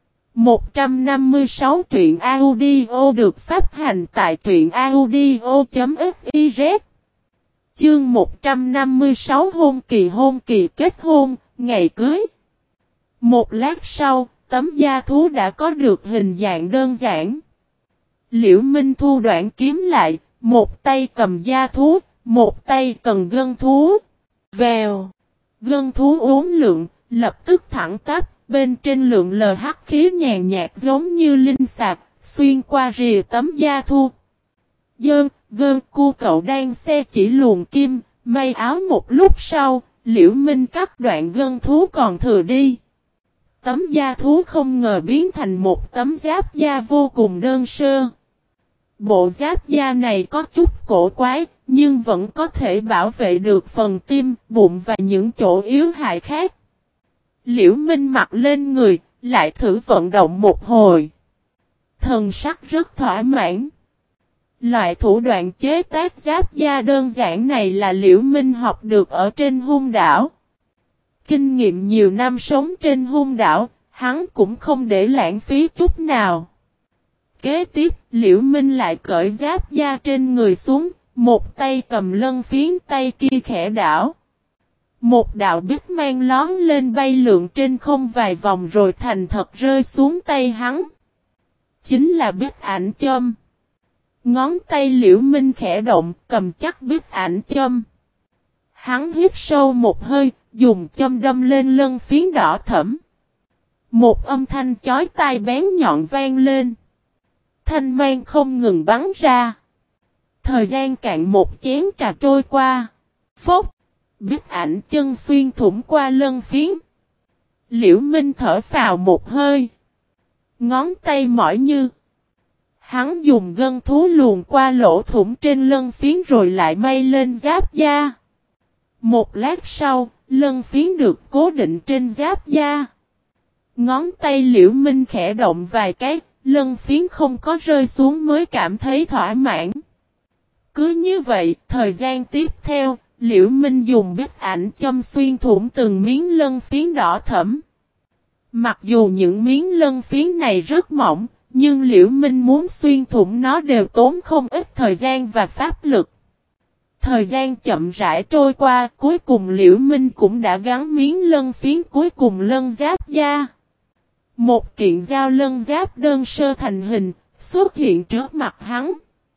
156 truyện audio được phát hành tại truyện audio.fiz. Chương 156 hôn kỳ kết hôn, ngày cưới. Một lát sau, tấm da thú đã có được hình dạng đơn giản. Liễu Minh thu đoạn kiếm lại, một tay cầm da thú, một tay cầm gân thú. Vèo! Gân thú uốn lượn, lập tức thẳng tắp. Bên trên lượng lờ hắc khí nhàn nhạt giống như linh sạc, xuyên qua rìa tấm da thú. Cu cậu đang xe chỉ luồn kim, may áo một lúc sau, Liễu Minh cắt đoạn gân thú còn thừa đi. tấm da thú không ngờ biến thành một tấm giáp da vô cùng đơn sơ. Bộ giáp da này có chút cổ quái, nhưng vẫn có thể bảo vệ được phần tim, bụng và những chỗ yếu hại khác. Liễu Minh mặc lên người, lại thử vận động một hồi. Thần sắc rất thỏa mãn. Loại thủ đoạn chế tác giáp da đơn giản này là Liễu Minh học được ở trên Hung đảo. Kinh nghiệm nhiều năm sống trên Hung đảo, hắn cũng không để lãng phí chút nào. Kế tiếp, Liễu Minh lại cởi giáp da trên người xuống, một tay cầm lân phiến, tay kia khẽ đảo. Một đạo bích mang lón lên bay lượn trên không vài vòng rồi thành thật rơi xuống tay hắn. Chính là bích ảnh châm. Ngón tay Liễu Minh khẽ động, cầm chắc bích ảnh châm. Hắn hít sâu một hơi, dùng châm đâm lên lân phiến đỏ thẫm. Một âm thanh chói tai bén nhọn vang lên. Thanh mang không ngừng bắn ra. Thời gian cạn một chén trà trôi qua. Phốc, bích ảnh chân xuyên thủng qua lân phiến. Liễu Minh thở phào một hơi. Ngón tay mỏi như. Hắn dùng gân thú luồn qua lỗ thủng trên lân phiến rồi lại may lên giáp da. Một lát sau, lân phiến được cố định trên giáp da. Ngón tay Liễu Minh khẽ động vài cái, lân phiến không có rơi xuống mới cảm thấy thỏa mãn. Cứ như vậy, thời gian tiếp theo, Liễu Minh dùng bích ảnh châm xuyên thủng từng miếng lân phiến đỏ thẫm. Mặc dù những miếng lân phiến này rất mỏng, nhưng Liễu Minh muốn xuyên thủng nó đều tốn không ít thời gian và pháp lực. Thời gian chậm rãi trôi qua, cuối cùng Liễu Minh cũng đã gắn miếng lân phiến cuối cùng lân giáp da. Một kiện dao lân giáp đơn sơ thành hình, xuất hiện trước mặt hắn.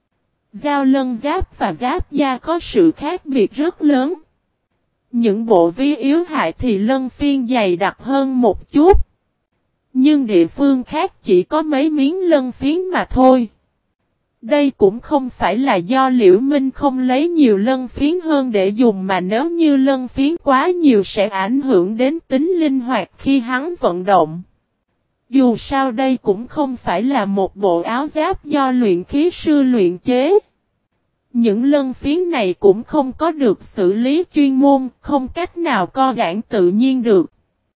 Dao lân giáp và giáp da có sự khác biệt rất lớn. Những bộ ví yếu hại thì lân phiến dày đặc hơn một chút. Nhưng địa phương khác chỉ có mấy miếng lân phiến mà thôi. Đây cũng không phải là do Liễu Minh không lấy nhiều lân phiến hơn để dùng mà nếu như lân phiến quá nhiều sẽ ảnh hưởng đến tính linh hoạt khi hắn vận động. Dù sao đây cũng không phải là một bộ áo giáp do luyện khí sư luyện chế. Những lân phiến này cũng không có được xử lý chuyên môn, không cách nào co giãn tự nhiên được.